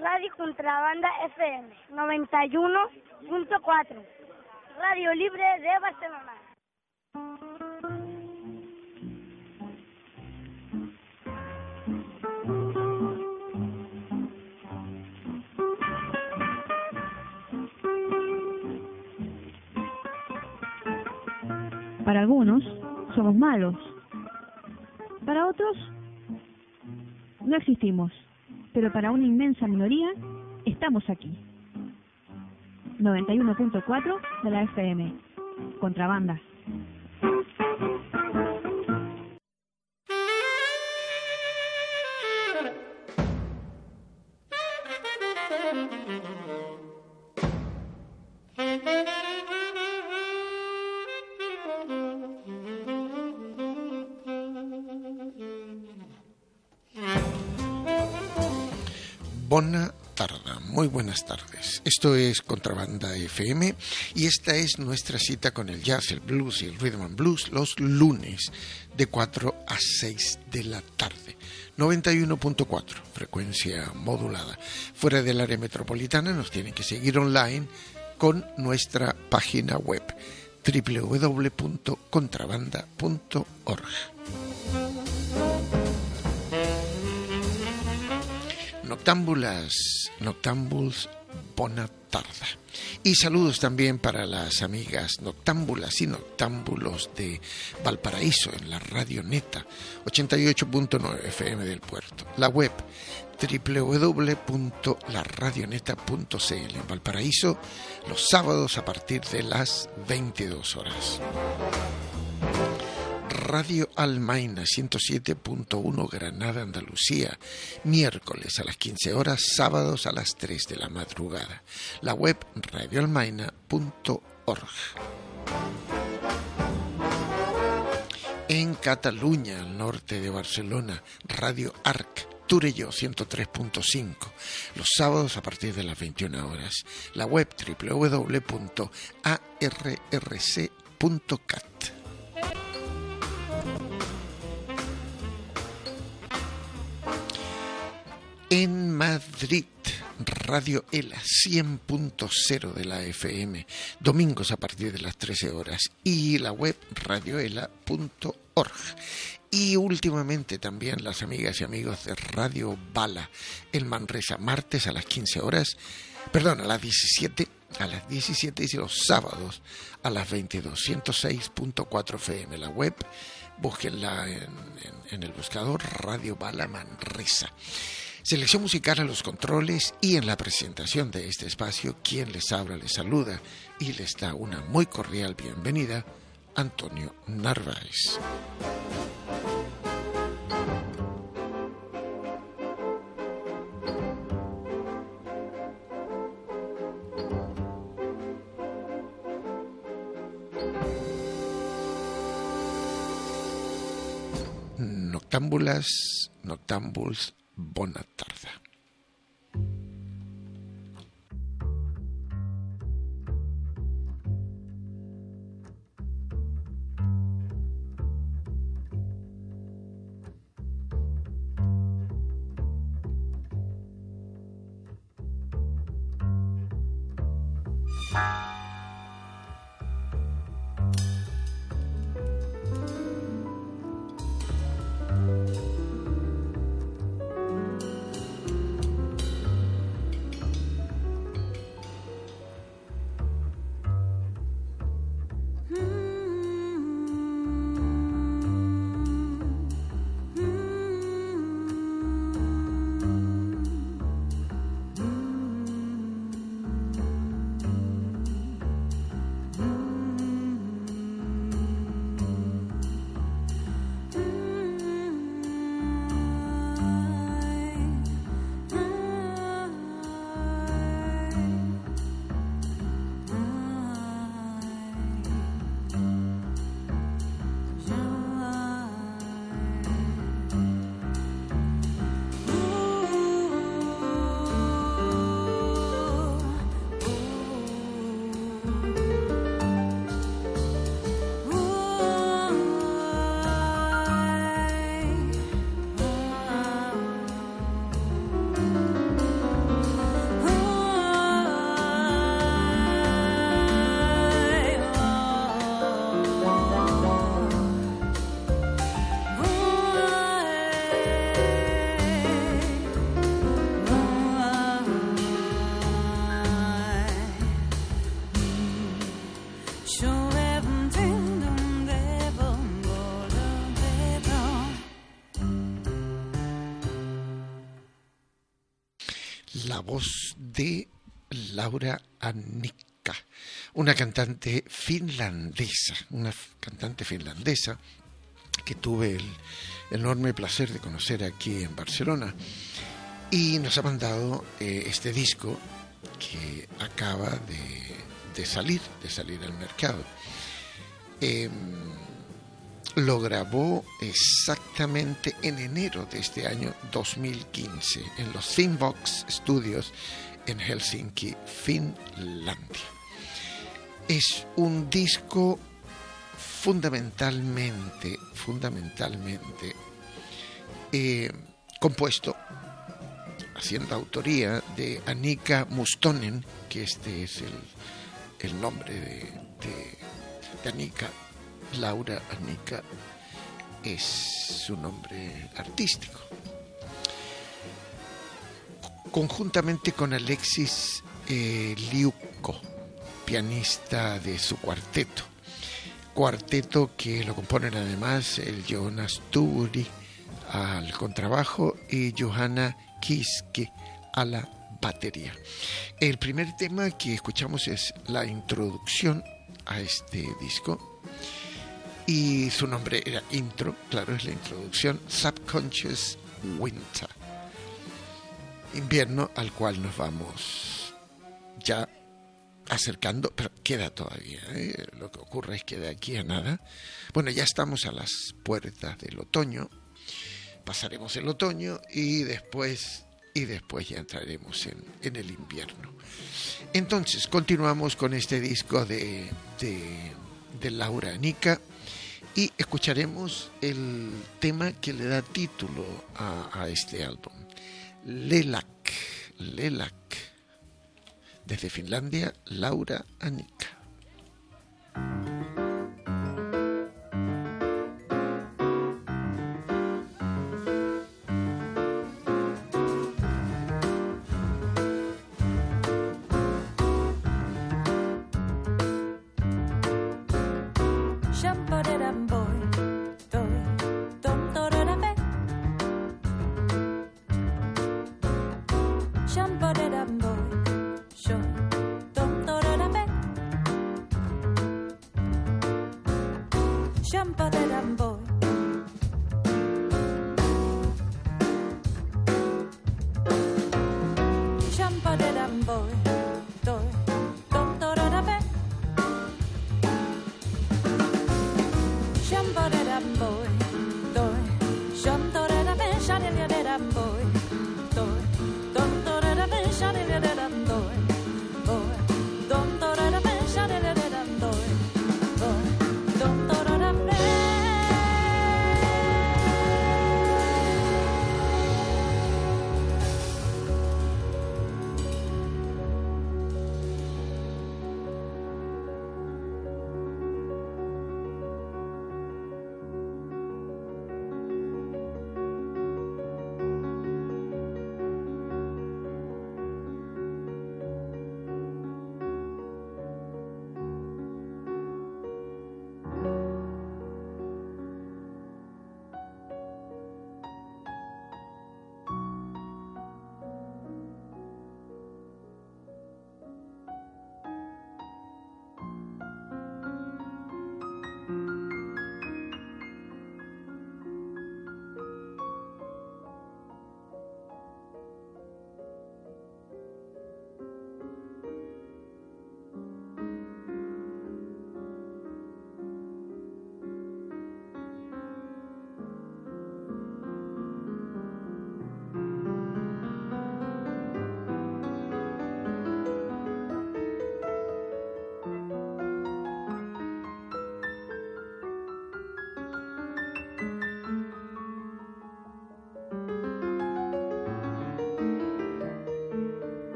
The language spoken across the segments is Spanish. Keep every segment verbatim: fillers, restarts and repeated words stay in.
Radio Contrabanda F M noventa y uno punto cuatro, Radio Libre de Barcelona. Para algunos somos malos, para otros no existimos, pero para una inmensa minoría estamos aquí. noventa y uno punto cuatro de la F M, Contrabanda. Bona tarda, muy buenas tardes. Esto es Contrabanda F M y esta es nuestra cita con el jazz, el blues y el rhythm and blues los lunes de cuatro a seis de la tarde. noventa y uno punto cuatro, frecuencia modulada. Fuera del área metropolitana nos tienen que seguir online con nuestra página web doble u doble u doble u punto contrabanda punto org. Noctámbulas, noctámbuls, bona tarda. Y saludos también para las amigas noctámbulas y noctámbulos de Valparaíso en la Radio Neta, ochenta y ocho punto nueve F M del Puerto. La web doble u doble u doble u punto la radioneta punto c l en Valparaíso, los sábados a partir de las veintidós horas. Radio Almaina ciento siete punto uno Granada, Andalucía, miércoles a las quince horas, sábados a las tres de la madrugada. La web radio almaina punto org. En Cataluña, al norte de Barcelona, Radio Arc, Torelló ciento tres punto cinco, los sábados a partir de las veintiuna horas. La web doble u doble u doble u punto a r r c punto cat. En Madrid, Radio ELA cien punto cero de la F M, domingos a partir de las trece horas, y la web radio ela punto org. Y últimamente también las amigas y amigos de Radio Bala en Manresa, martes a las quince horas, perdón, a las diecisiete, a las diecisiete y los sábados a las veintidós, ciento seis punto cuatro F M, la web, búsquenla en, en, en el buscador Radio Bala Manresa. Selección musical a los controles y en la presentación de este espacio, quien les habla, les saluda y les da una muy cordial bienvenida, Antonio Narváez. Noctámbulas, noctámbuls, bona tarda. la voz de Laura Annikka, una cantante finlandesa, una cantante finlandesa que tuve el enorme placer de conocer aquí en Barcelona, y nos ha mandado eh, este disco que acaba de, de salir, de salir al mercado. Eh, lo grabó exactamente en enero de este año dos mil quince en los Thinbox Studios en Helsinki, Finlandia. Es un disco fundamentalmente, fundamentalmente eh, compuesto, haciendo autoría de Annikka Mustonen, que este es el, el nombre de, de, de Annikka. Laura Annikka es su nombre artístico. Conjuntamente con Alexis eh, Liukko, pianista de su cuarteto. Cuarteto que lo componen además el Jonas Turi al contrabajo y Johanna Kiske a la batería. El primer tema que escuchamos es la introducción a este disco. Y su nombre era Intro, claro, es la introducción, Subconscious Winter, invierno al cual nos vamos ya acercando, pero queda todavía, ¿eh? Lo que ocurre es que de aquí a nada, bueno, ya estamos a las puertas del otoño, pasaremos el otoño y después, y después ya entraremos en, en el invierno. Entonces, continuamos con este disco de, de, de Laura Annikka. Y escucharemos el tema que le da título a, a este álbum, Lelak, Lelak. Desde Finlandia, Laura Annikka.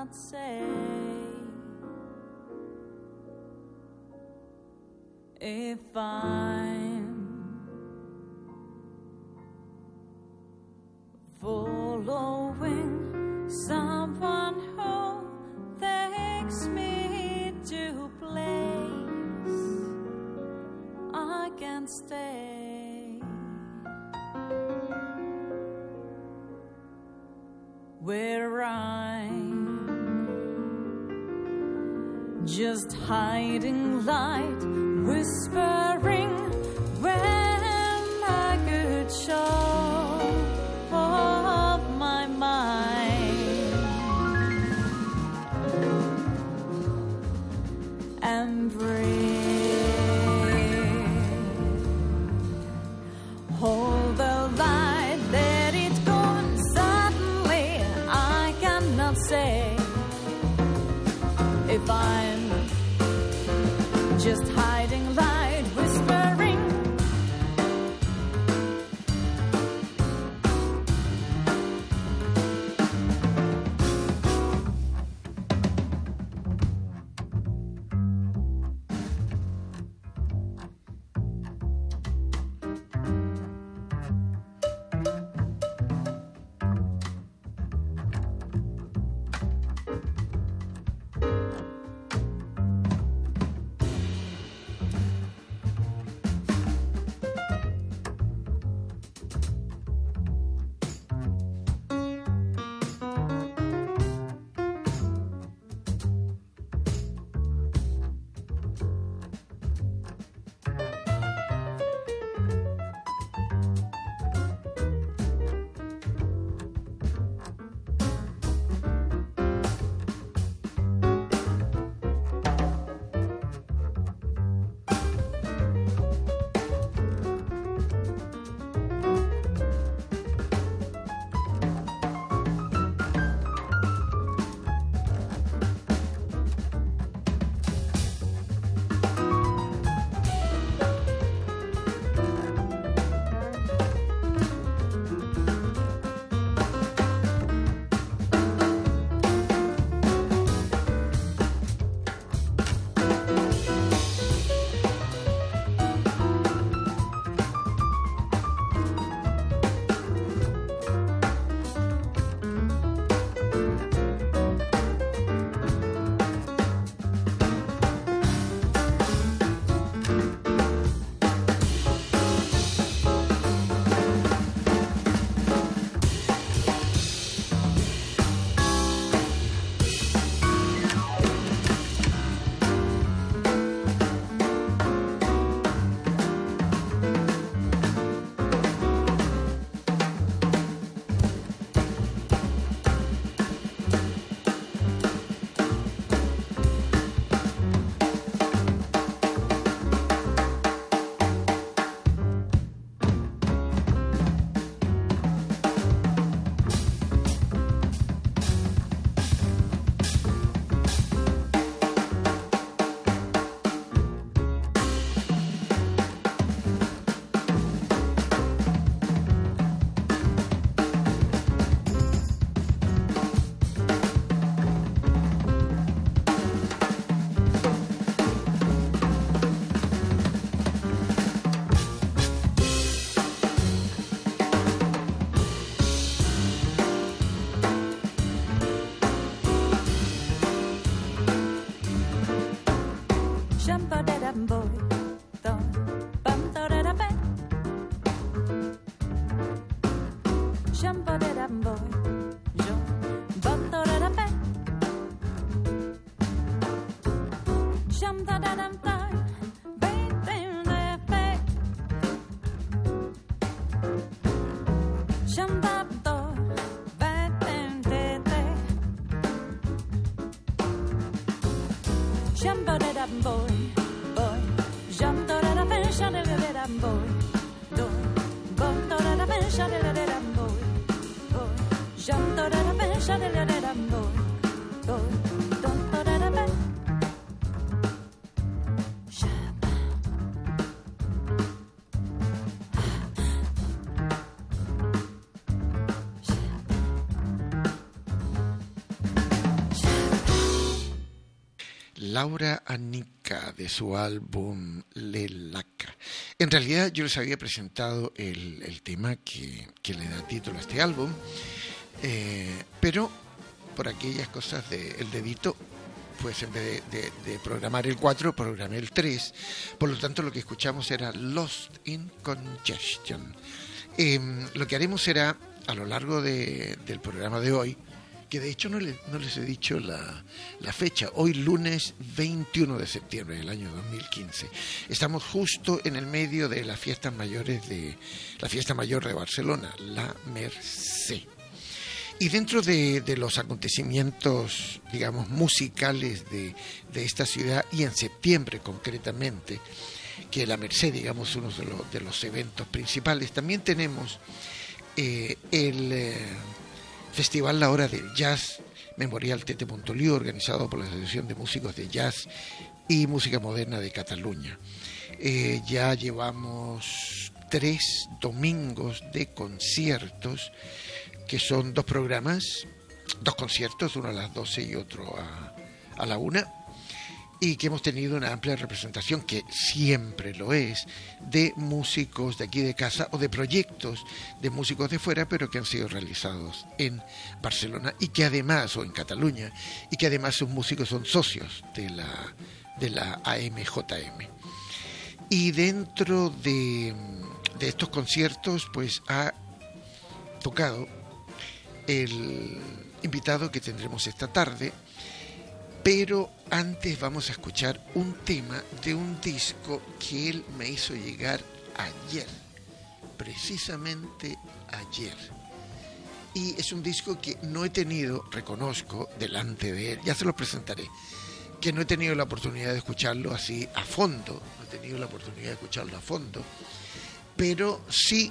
cannot say if I'm following someone who takes me to place I can't stay, where I'm just hiding light, whispering when I could show of my mind and breathe, hold the light, let it go. Suddenly I cannot say if I'm just hiding light, whisper Laura Anica de su álbum Le Laca. En realidad yo les había presentado el, el tema que, que le da título a este álbum, eh, pero por aquellas cosas del dedito, pues en vez de, de, de programar el cuatro, programé el tres, por lo tanto lo que escuchamos era Lost in Congestion. Eh, lo que haremos será, a lo largo de, del programa de hoy, que de hecho no, le, no les he dicho la, la fecha, hoy lunes veintiuno de septiembre del año dos mil quince. Estamos justo en el medio de las fiestas mayores de la fiesta mayor de Barcelona, la Mercè. Y dentro de, de los acontecimientos, digamos, musicales de, de esta ciudad, y en septiembre concretamente, que la Mercè, digamos, uno de los, de los eventos principales, también tenemos eh, el eh, Festival La Hora del Jazz, Memorial Tete Montoliu, organizado por la Asociación de Músicos de Jazz y Música Moderna de Cataluña. Eh, ya llevamos tres domingos de conciertos, que son dos programas, dos conciertos, uno a las doce y otro a, a la una, y que hemos tenido una amplia representación, que siempre lo es, de músicos de aquí de casa o de proyectos de músicos de fuera, pero que han sido realizados en Barcelona y que además, o en Cataluña, y que además sus músicos son socios de la, de la A M J M. Y dentro de, de estos conciertos, pues ha tocado el invitado que tendremos esta tarde, pero antes vamos a escuchar un tema de un disco que él me hizo llegar ayer, precisamente ayer. Y es un disco que no he tenido, reconozco, delante de él, ya se lo presentaré, que no he tenido la oportunidad de escucharlo así a fondo, no he tenido la oportunidad de escucharlo a fondo, pero sí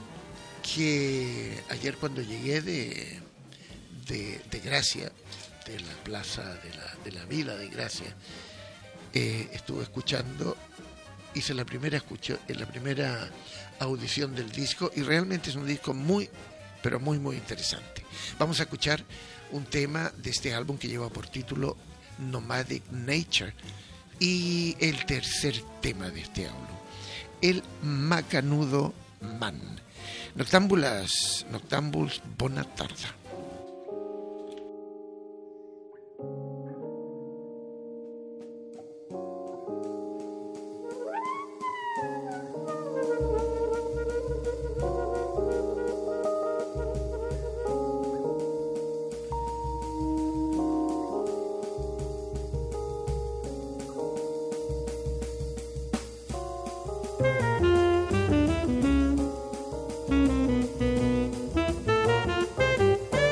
que ayer cuando llegué de, de, de Gracia, de la plaza de la, de la Vila de Gracia, eh, estuve escuchando, hice la primera escucha, la primera audición del disco, y realmente es un disco muy, pero muy, muy interesante. Vamos a escuchar un tema de este álbum que lleva por título Nomadic Nature, y el tercer tema de este álbum, el Macanudo Man. Noctámbulas, Noctámbuls, bona tarda. Thank you.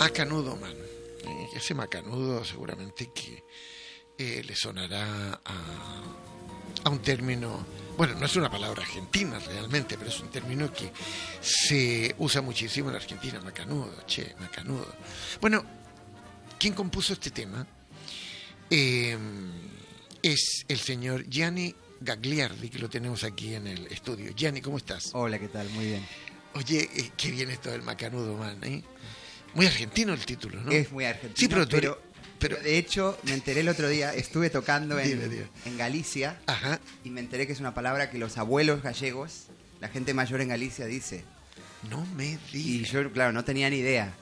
Macanudo Man. Eh, ese macanudo seguramente que eh, le sonará a, a un término, bueno, no es una palabra argentina realmente, pero es un término que se usa muchísimo en Argentina, macanudo, che, macanudo. Bueno, ¿quién compuso este tema? Eh, es el señor Gianni Gagliardi, que lo tenemos aquí en el estudio. Gianni, ¿cómo estás? Hola, ¿qué tal? Muy bien. Oye, eh, qué bien esto del Macanudo Man, ¿eh? Muy argentino el título, ¿no? Es muy argentino, sí, pero, tú eres- pero, pero- pero de hecho me enteré el otro día, estuve tocando en, Dime, dime. en Galicia Ajá. y me enteré que es una palabra que los abuelos gallegos, la gente mayor en Galicia dice. No me Y digas. yo, claro, no tenía ni idea.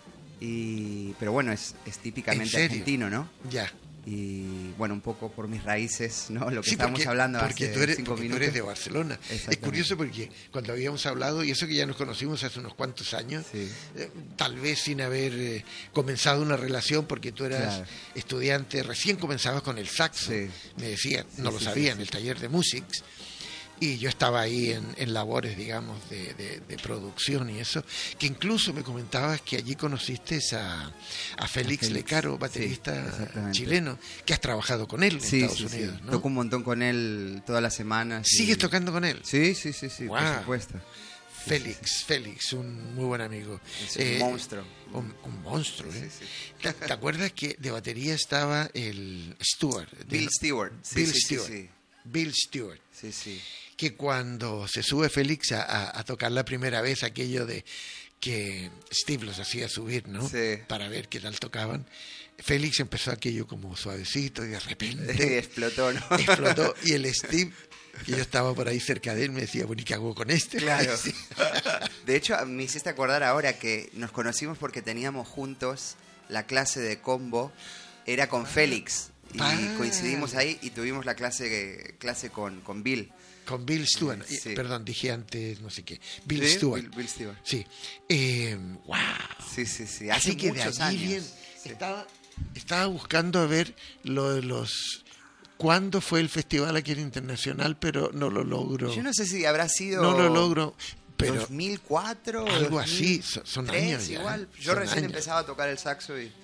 Y, pero bueno, es, es ¿En típicamente serio? argentino, ¿no? Ya. Y bueno, un poco por mis raíces, ¿no? Lo que Sí, estábamos porque, hablando porque hace tú eres, cinco porque tú minutos. eres de Barcelona. Es Exactamente. curioso porque cuando habíamos hablado, y eso que ya nos conocimos hace unos cuantos años, Sí. eh, tal vez sin haber eh, comenzado una relación, porque tú eras Claro. estudiante, recién comenzabas con el saxo, Sí. me decía, Sí, no lo sí, sabía, sí, en sí. el taller de Musics, y yo estaba ahí en, en labores, digamos, de, de- de producción y eso, que incluso me comentabas que allí conociste a, a Félix Félix, Lecaro, sí, baterista exactamente. chileno, que has trabajado con él en Sí, Estados sí, sí. Unidos, ¿no? Toco un montón con él todas las semanas. y- ¿Sigues tocando con él? Sí, sí, sí, sí, Wow. por supuesto. Félix, Félix, un muy buen amigo. Es un monstruo. Un, un monstruo, ¿eh? Sí, sí. ¿Te, te acuerdas que de batería estaba el Stewart? Bill De- Stewart. Sí, Bill sí, sí, Stewart. sí. Bill Stewart. Sí, sí. Que cuando se sube Félix a, a- a tocar la primera vez, aquello de que Steve los hacía subir, ¿no? Sí. Para ver qué tal tocaban. Félix empezó aquello como suavecito y de repente Explotó, ¿no? explotó. Y el Steve, que yo estaba por ahí cerca de él, me decía, bueno, ¿y qué hago con este? Claro. Sí. De hecho, me hiciste acordar ahora que nos conocimos porque teníamos juntos la clase de combo, era con Félix. Y Ah. coincidimos ahí y tuvimos la clase clase con, con Bill. Con Bill Stewart. Sí. Eh, Perdón, dije antes, no sé qué. Bill ¿Sí? Stewart. Bill, Bill Stewart. Sí. Eh, wow. Sí, sí, sí. Así Hace que de muchos allí años. bien. Sí. Estaba, estaba buscando a ver lo de los. ¿Cuándo fue el festival aquí en Internacional? Pero no lo logro. Yo no sé si habrá sido... No lo logro. Pero dos mil cuatro o algo dos mil así, son- son tres, años ya, igual. ¿eh? Yo Son recién años. empezaba a tocar el saxo y,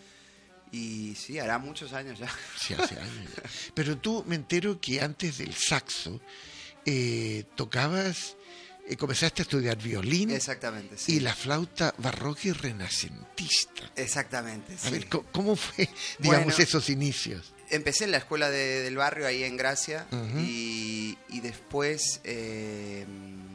y sí, hará muchos años ya. sí, hace años. ya. Pero tú me entero que antes del saxo eh, tocabas, eh, comenzaste a estudiar violín Exactamente, sí. y la flauta barroca y renacentista. Exactamente, A sí. ver, ¿cómo, cómo fue, digamos, Bueno. esos inicios? Empecé en la escuela de- del barrio ahí en Gracia Ujú. y, y después eh,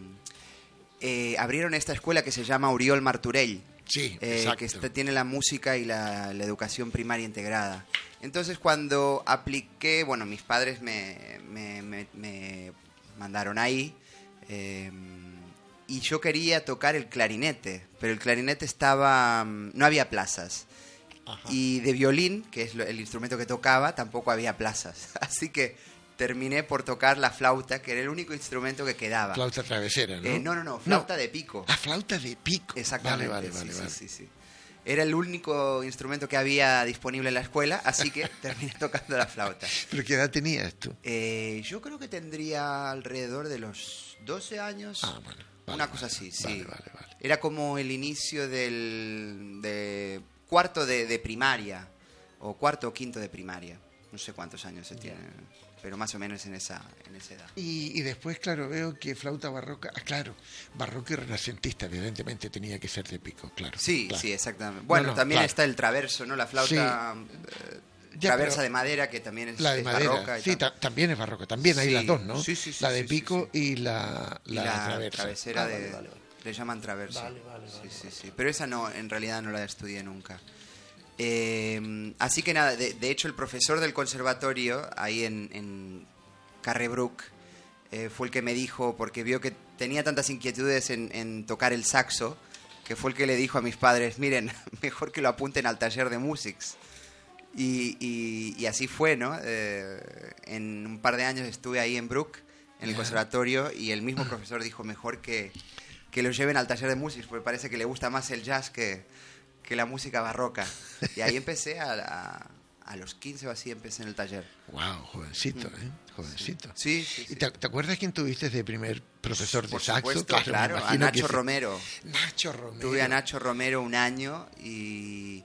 eh, abrieron esta escuela que se llama Oriol Martorell, Sí, eh, exacto. que está- tiene la música y la, la educación primaria integrada. Entonces cuando apliqué, bueno, mis padres me, me- me- me mandaron ahí eh, y yo quería tocar el clarinete, pero el clarinete estaba, mm, no había plazas. Ajá. Y de violín, que es lo- el instrumento que tocaba, tampoco había plazas. Así que terminé por tocar la flauta, que era el único instrumento que quedaba. Flauta travesera, ¿no? Eh, no, no, no, flauta de pico. Ah, flauta de pico. Exactamente. Vale, vale, vale. sí, vale. sí, sí, sí. Era el único instrumento que había disponible en la escuela, así que terminé tocando la flauta. ¿Pero qué edad tenías tú? Eh, yo creo que tendría alrededor de los doce años. Ah, bueno. vale, una vale, cosa así, sí. Vale, vale, vale. Era como el inicio del de cuarto de, de primaria, o cuarto o quinto de primaria. No sé cuántos años se tiene, pero más o menos en esa, en esa edad. Y, y después, claro, veo que flauta barroca, ah, claro, barroca y renacentista, evidentemente tenía que ser de pico, claro. Sí, claro. sí, exactamente. Bueno, No, no, también claro. está el traverso, ¿no? La flauta eh, Ya, traversa pero de madera, que también es, La de es madera, barroca. y sí, tal. ta- también es barroca, también hay Sí, las dos, ¿no? sí, sí, sí, la de sí, pico sí, y la, Y la, la traversa. travesera Ah, de... vale, vale, vale. Le llaman traverso. Vale, vale, sí, vale, sí, vale. sí. Pero esa no, en realidad no la estudié nunca. Eh, así que nada, de, de hecho el profesor del conservatorio, ahí en, en Carrebrook, eh, fue el que me dijo, porque vio que tenía tantas inquietudes en, en tocar el saxo, que fue el que le dijo a mis padres, miren, mejor que lo apunten al taller de Musics. Y, y- y así fue, ¿no? Eh, en un par de años estuve ahí en Brook, en el Ya. conservatorio, y el mismo profesor dijo, mejor que, que lo lleven al taller de Musics, porque parece que le gusta más el jazz que, que la música barroca. Y ahí empecé a, a, a los quince o así, empecé en el taller. Wow, jovencito, ¿eh? Jovencito. Sí, sí, sí. ¿Y te, te acuerdas quién tuviste de primer profesor de Por saxo? supuesto, me claro, a imagino que Nacho sí. Romero. Nacho Romero. Tuve a Nacho Romero un año y,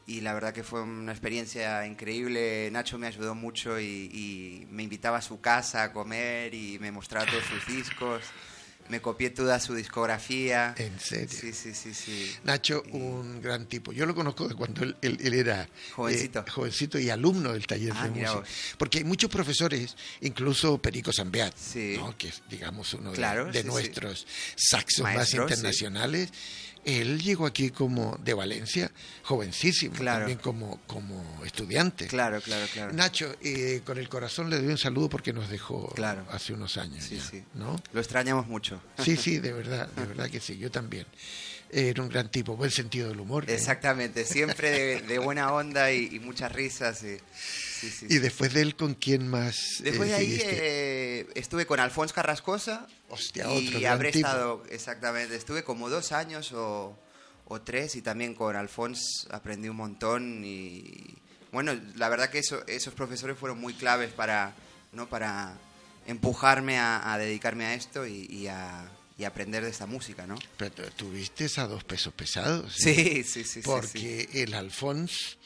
y la verdad que fue una experiencia increíble. Nacho me ayudó mucho y, y me invitaba a su casa a comer y me mostraba todos sus discos. Me copié toda su discografía. ¿En serio? Sí, sí, sí, sí. Nacho, un gran tipo. Yo lo conozco de cuando él, él, él era jovencito. Eh, jovencito y alumno del taller Ah, de mira música. vos. Porque hay muchos profesores, incluso Perico Zambeat, Sí. ¿no? Que es, digamos, uno de- Claro, de, sí, nuestros saxos Maestros, más internacionales. Él llegó aquí como de Valencia, jovencísimo, Claro. también como, como estudiante. Claro, claro, claro. Nacho, eh, con el corazón le doy un saludo porque nos dejó Claro. hace unos años. Sí, ya, sí. ¿no? Lo extrañamos mucho. Sí, sí, de verdad, de verdad que sí, yo también. Era un gran tipo, buen sentido del humor. ¿eh? Exactamente, siempre de, de buena onda y, y muchas risas. Y, sí, sí, Y sí. después de él, ¿con quién más Después eh, de ahí seguiste? eh, estuve con Alfons Carrascosa. Hostia, otro y gran habré tipo. estado, exactamente, estuve como dos años o, o tres y también con Alfons aprendí un montón y bueno, la verdad que eso, esos profesores fueron muy claves para, ¿no? para empujarme a, a dedicarme a esto y, y a y aprender de esta música, ¿no? Pero tuviste a dos pesos pesados. Sí, ¿eh? sí, sí, sí. Porque sí. el Alfons,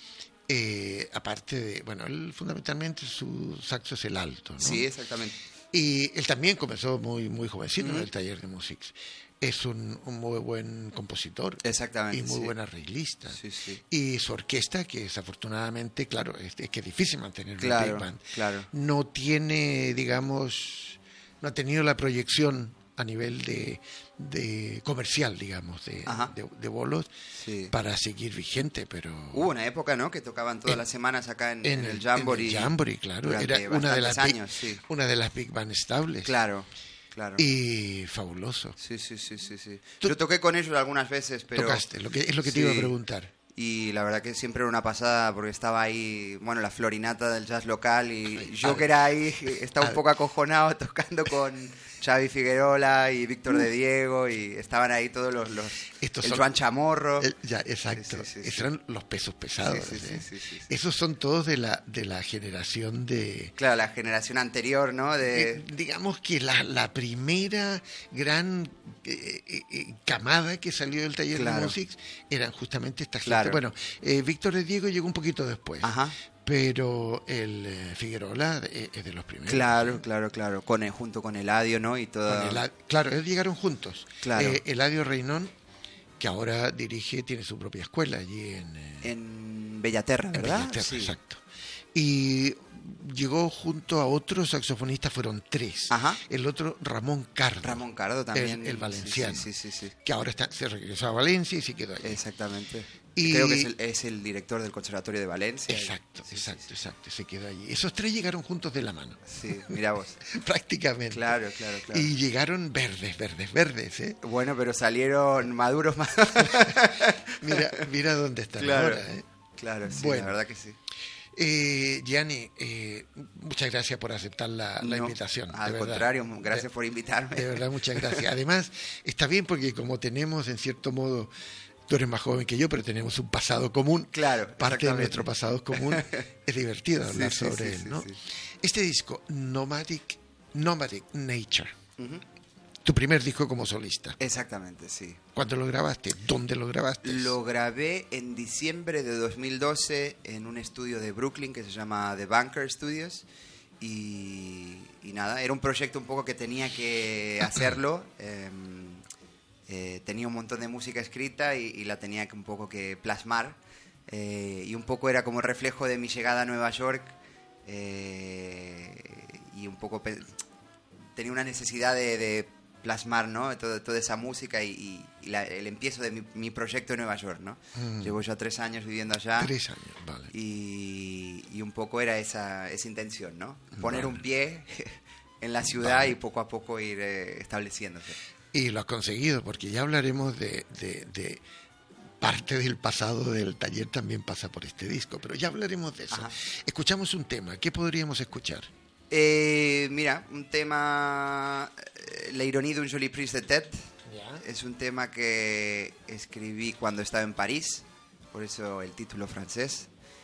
eh, aparte de, bueno, él fundamentalmente su saxo es el alto, ¿no? Sí, exactamente. Y él también comenzó muy muy jovencito Ujú. en el taller de música. Es un, un muy buen compositor. Exactamente, Y muy sí. buen arreglista. Sí, sí. Y su orquesta, que desafortunadamente, claro, es, es que es difícil mantener una Claro, big band. claro. No tiene, digamos, no ha tenido la proyección a nivel de, de comercial, digamos, de, Ajá. de, de bolos, Sí. para seguir vigente, pero... Hubo una época, ¿no? Que tocaban todas En- las semanas acá en, en en el Jamboree. en el Jamboree, claro. durante Era una de, las bastantes big, años, sí. una de las big band estables. Claro, claro. Y fabuloso. Sí, sí, sí, sí, sí. Tú- Yo toqué con ellos algunas veces, pero... Tocaste, lo que, es lo que te Sí. iba a preguntar. Y la verdad que siempre era una pasada porque estaba ahí, bueno, la florinata del jazz local y Ay, yo a que ver. era ahí, estaba A un poco acojonado tocando con Xavi Figuerola y Víctor de Diego y estaban ahí todos los... los Estos el son- Joan Chamorro. El- ya, exacto. Sí, sí, sí, Esos sí. eran los pesos pesados. Sí, sí, sí, ¿eh? sí, sí, sí. Esos son todos de la, de la generación de... Claro, la generación anterior, ¿no? De... Eh, digamos que la, la primera gran eh, eh, eh, camada que salió del taller Claro. de música eran justamente esta gente. Claro. Bueno, eh, Víctor de Diego llegó un poquito después, Ajá. pero el eh, Figueroa eh, es de los primeros. Claro, claro, claro. Con el- junto con Eladio, ¿no? Y todo. Con Ela- claro, ellos llegaron juntos. Claro. Eh, Eladio Reynón, que ahora dirige, tiene su propia escuela allí en... eh, En Bellaterra, En ¿verdad? Bellaterra, Sí. exacto. Y llegó junto a otros saxofonistas, fueron tres. Ajá. El otro, Ramón Cardo. Ramón Cardo también. El, el valenciano. Sí, sí, sí, sí. Que ahora está, se regresó a Valencia y se quedó allí. Exactamente. Y- Creo que es el, es el director del Conservatorio de Valencia. Exacto, Sí, sí, exacto, sí. exacto. Se quedó allí. Esos tres llegaron juntos de la mano. Sí, mira vos. Prácticamente. Claro, claro, claro. Y llegaron verdes, verdes, verdes, ¿eh? Bueno, pero salieron maduros más. Mira, mira dónde están Claro. ahora, ¿eh? Claro, sí, Bueno. la verdad que sí. Eh, Gianni, eh, muchas gracias por aceptar la, la No, invitación. Al de verdad. contrario, gracias De- por invitarme. De verdad, muchas gracias. Además, está bien porque como tenemos, en cierto modo, tú eres más joven que yo, pero tenemos un pasado común. Claro, Parte de exactamente. nuestro pasado es común. Es divertido Sí, hablar sí, sobre sí, él, sí, ¿no? sí. Este disco, Nomadic, Nomadic Nature, Ujú. tu primer disco como solista. Exactamente, sí. ¿Cuándo lo grabaste? ¿Dónde lo grabaste? Lo grabé en diciembre de dos mil doce en un estudio de Brooklyn que se llama The Bunker Studios. Y, y nada, era un proyecto un poco que tenía que hacerlo. eh, eh, tenía un montón de música escrita y, y la tenía que un poco que plasmar. eh, y un poco era como reflejo de mi llegada a Nueva York. eh, y un poco pe- tenía una necesidad de, de plasmar, ¿no? Todo- toda esa música y, y- y la- el empiezo de mi, mi proyecto en Nueva York, ¿no? Mm. Llevo ya tres años viviendo allá. Tres años, vale. Y, y un poco era esa, esa intención, ¿no? Poner Vale. un pie en la ciudad Vale. y poco a poco ir eh, estableciéndose. Y lo has conseguido, porque ya hablaremos de, de- de parte del pasado del taller, también pasa por este disco, pero ya hablaremos de eso. Ajá. Escuchamos un tema, ¿qué podríamos escuchar? Eh, mira, un tema, eh, La ironía de un joli prise de tête. Es un tema que escribí cuando estaba en París, por eso el título francés.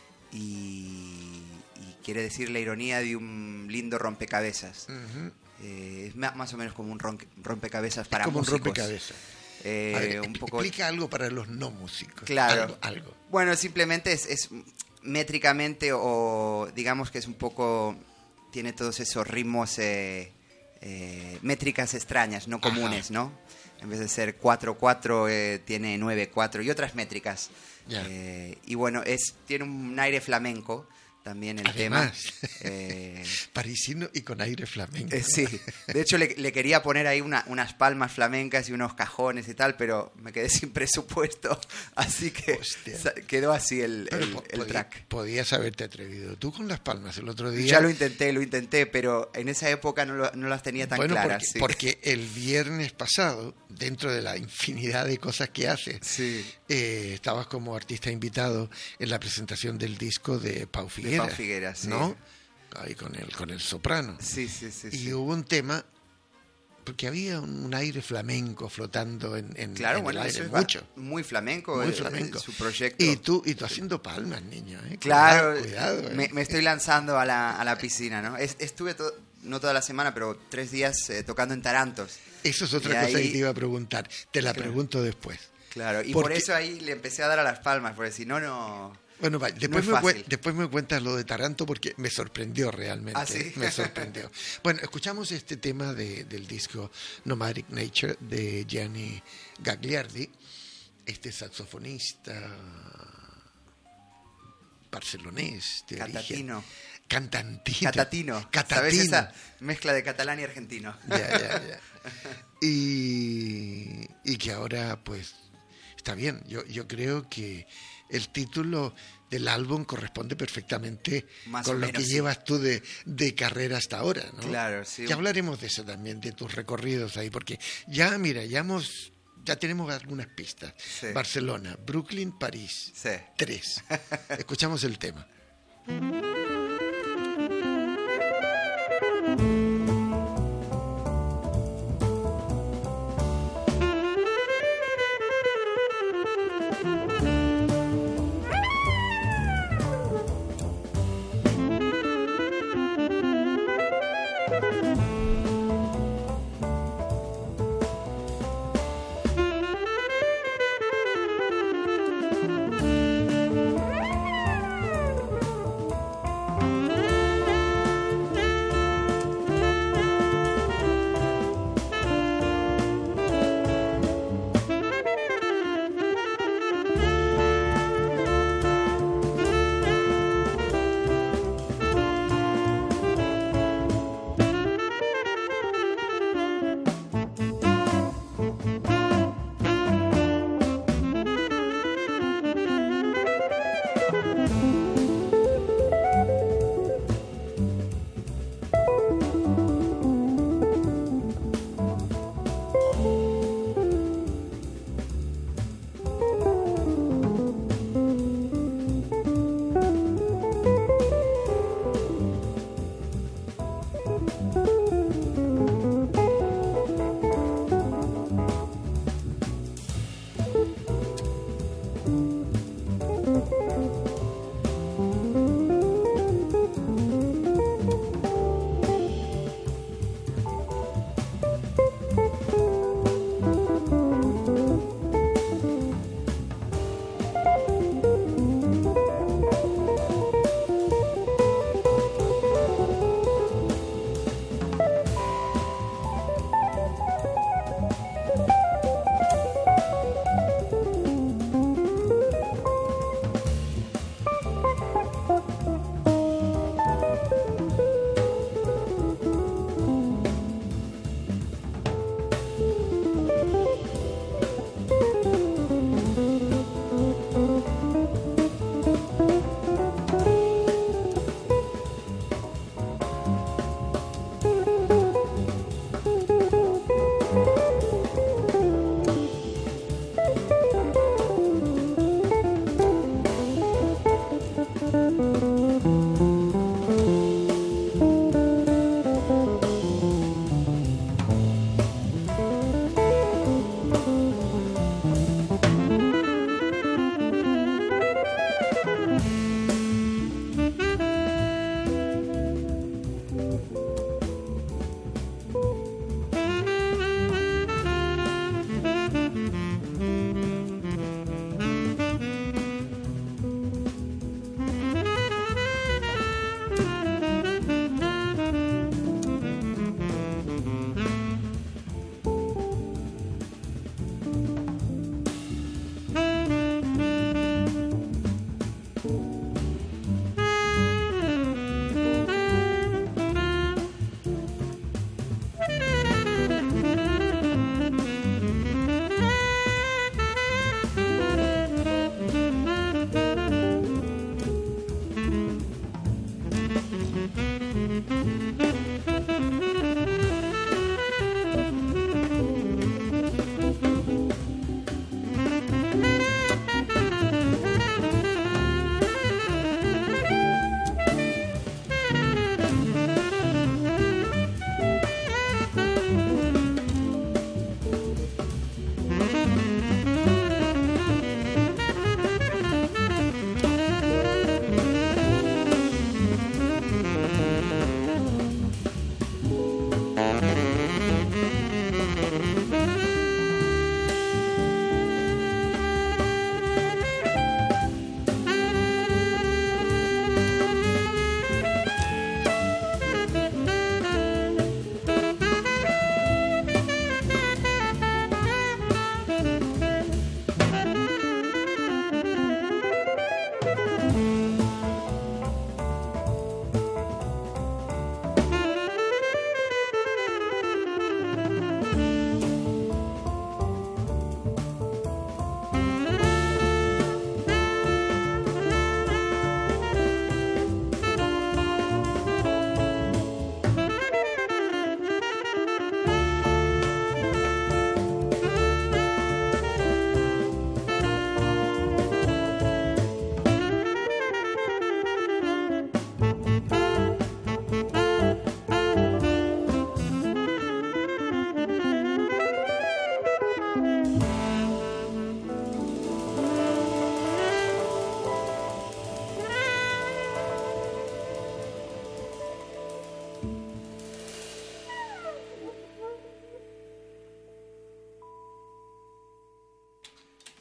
Y, y quiere decir la ironía de un lindo rompecabezas. Ujú. Eh, es ma- más o menos como un ron- rompecabezas para Como un músicos. rompecabezas. eh, A ver, un poco... explica algo para los no músicos. Claro. Algo. algo. Bueno, simplemente es, es métricamente o digamos que es un poco... Tiene todos esos ritmos, eh, eh, métricas extrañas, no comunes, Ajá. ¿no? En vez de ser cuatro cuatro, eh, tiene nueve cuatro y otras métricas. Ya. Eh, y bueno, es tiene un aire flamenco también el Además, tema. Eh, parisino y con aire flamenco. eh, sí, de hecho le, le quería poner ahí una- unas palmas flamencas y unos cajones y tal, pero me quedé sin presupuesto, así que Hostia. sa- quedó así el, Pero el- po- el podí- track. podías haberte atrevido tú con las palmas el otro día. Ya lo intenté, lo intenté, pero en esa época no, lo- no las tenía tan bueno, claras. porque, sí. porque el viernes pasado, dentro de la infinidad de cosas que haces, Sí. eh, estabas como artista invitado en la presentación del disco de Pau Figueras. Pau Figueras, sí. ¿no? Ahí con el, con el soprano. Sí, sí, sí. y sí. hubo un tema, porque había un, un aire flamenco flotando en, en, Claro, en bueno, el eso aire, es ba- mucho. muy flamenco, Muy eh, flamenco. su proyecto. Y tú, y tú haciendo palmas, niño. ¿eh? Claro, Cuidado, cuidado, ¿eh? me, me estoy lanzando a la, a la piscina, ¿no? Es- estuve, to- no toda la semana, pero tres días eh, tocando en Tarantos. Eso es otra y cosa ahí- que te iba a preguntar. Te la Claro. pregunto después. Claro, y por Porque- eso ahí le empecé a dar a las palmas, porque si no, no... Bueno, va, después, es me, cue- fácil. después me cuentas lo de Taranto porque me sorprendió realmente. ¿Ah, sí? Me sorprendió. Bueno, escuchamos este tema de, del disco Nomadic Nature de Gianni Gagliardi, este saxofonista barcelonés de origen. Catatino. Cantantino. Catatino. Catatino. ¿Sabes esa mezcla de catalán y argentino? Ya, ya, ya. Y, y que ahora, pues, está bien. Yo, yo creo que el título del álbum corresponde perfectamente Más con o lo menos, que sí. llevas tú de, de carrera hasta ahora, ¿no? Claro, sí. Ya hablaremos de eso también, de tus recorridos ahí, porque ya, mira, ya hemos, ya tenemos algunas pistas. Sí. Barcelona, Brooklyn, París. Sí. Tres. Escuchamos el tema. Thank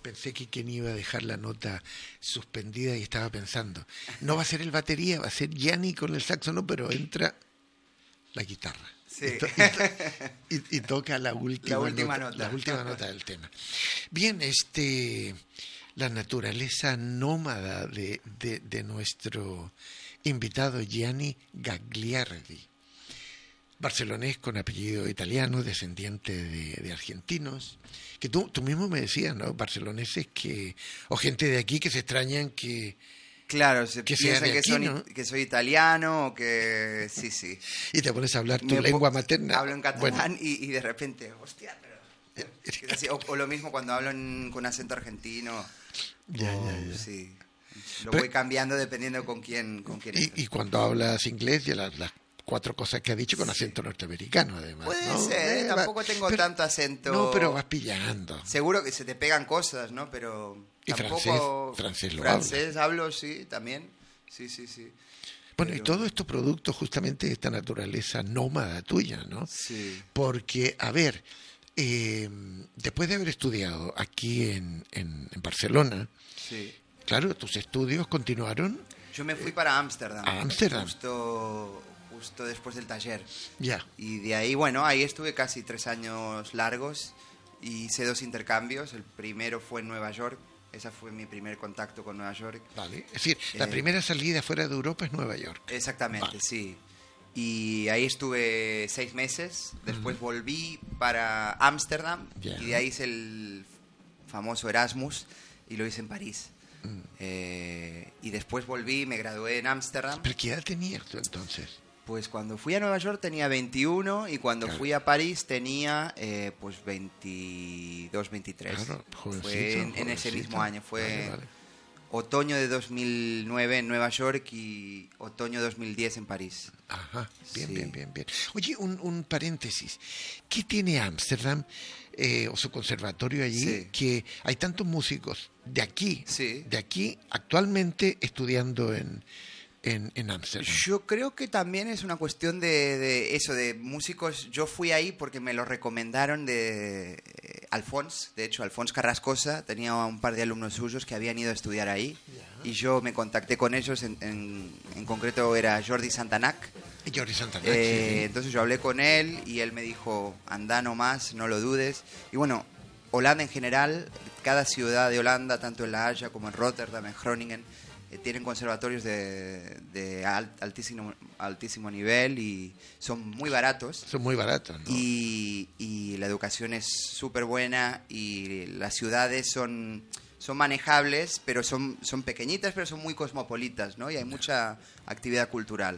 pensé que Ken iba a dejar la nota suspendida y estaba pensando, no va a ser el batería, va a ser Gianni con el saxo, no, pero entra la guitarra. Sí. Y, to- y to- y- y toca la última, La última nota, nota. la última nota del tema. Bien, este, la naturaleza nómada de, de, de nuestro invitado Gianni Gagliardi, barcelonés con apellido italiano, descendiente de, de argentinos, que tú, tú mismo me decías, ¿no? Barceloneses que, o gente de aquí que se extrañan que... Claro, se Que sea piensan de que, aquí, son- ¿no? que soy italiano o que... Sí, sí. Y te pones a hablar tu Me lengua po- materna. Hablo en catalán Bueno, y, y de repente, hostia, pero... es así. O, o lo mismo cuando hablo en- con acento argentino. ya, o- ya, ya. Sí. Lo Pero- voy cambiando dependiendo con quién, con quién Y, estoy. y cuando hablas inglés, ya las, las cuatro cosas que ha dicho con acento norteamericano, además. Puede ¿no? ser, ¿eh? Eh, va- Tampoco tengo pero- tanto acento... No, pero vas pillando. Seguro que se te pegan cosas, ¿no? Pero Y tampoco... francés, francés lo Francés hablo, sí, también. Sí, sí, sí. Bueno, y Pero- todo esto producto justamente de esta naturaleza nómada tuya, ¿no? Sí. Porque, a ver, eh, después de haber estudiado aquí en, en, en Barcelona, Sí. claro, tus estudios continuaron Yo me fui para Ámsterdam. a Ámsterdam. Justo, justo después del taller. ya. Y de ahí, bueno, ahí estuve casi tres años largos y hice dos intercambios. El primero fue en Nueva York. Ese fue mi primer contacto con Nueva York. Vale. Es decir, la Eh, primera salida fuera de Europa es Nueva York. Exactamente, Vale. sí. Y ahí estuve seis meses. Después volví para Ámsterdam Ya. y de ahí hice el famoso Erasmus y lo hice en París. Mm. Eh, y después volví, me gradué en Ámsterdam. ¿Pero qué edad tenías tú entonces? Pues cuando fui a Nueva York tenía veintiuno y cuando Claro. fui a París tenía eh, pues veintidós, veintitrés. Claro, jovencito, fue en, en ese jovencito. mismo año, fue Vale, vale. otoño de dos mil nueve en Nueva York y otoño de dos mil diez en París. Ajá, bien, Sí. bien, bien, bien. Oye, un, un paréntesis. ¿Qué tiene Ámsterdam eh, o su conservatorio allí Sí. que hay tantos músicos de aquí, Sí. de aquí actualmente estudiando en en en Ámsterdam? Yo creo que también es una cuestión de, de eso, de músicos. Yo fui ahí porque me lo recomendaron de eh, Alfons. De hecho, Alfons Carrascosa tenía un par de alumnos suyos que habían ido a estudiar ahí. Y yo me contacté con ellos. En, en, en concreto era Jordi Santanac. Jordi Santana. Eh, entonces yo hablé con él y él me dijo, anda nomás, no lo dudes. Y bueno, Holanda en general, cada ciudad de Holanda, tanto en La Haya como en Rotterdam, en Groningen, eh, tienen conservatorios de, de al- altísimo, altísimo nivel y son muy baratos. Son muy baratos, ¿no? Y, y la educación es súper buena y las ciudades son, son manejables, pero son, son pequeñitas, pero son muy cosmopolitas, ¿no? Y hay mucha actividad cultural.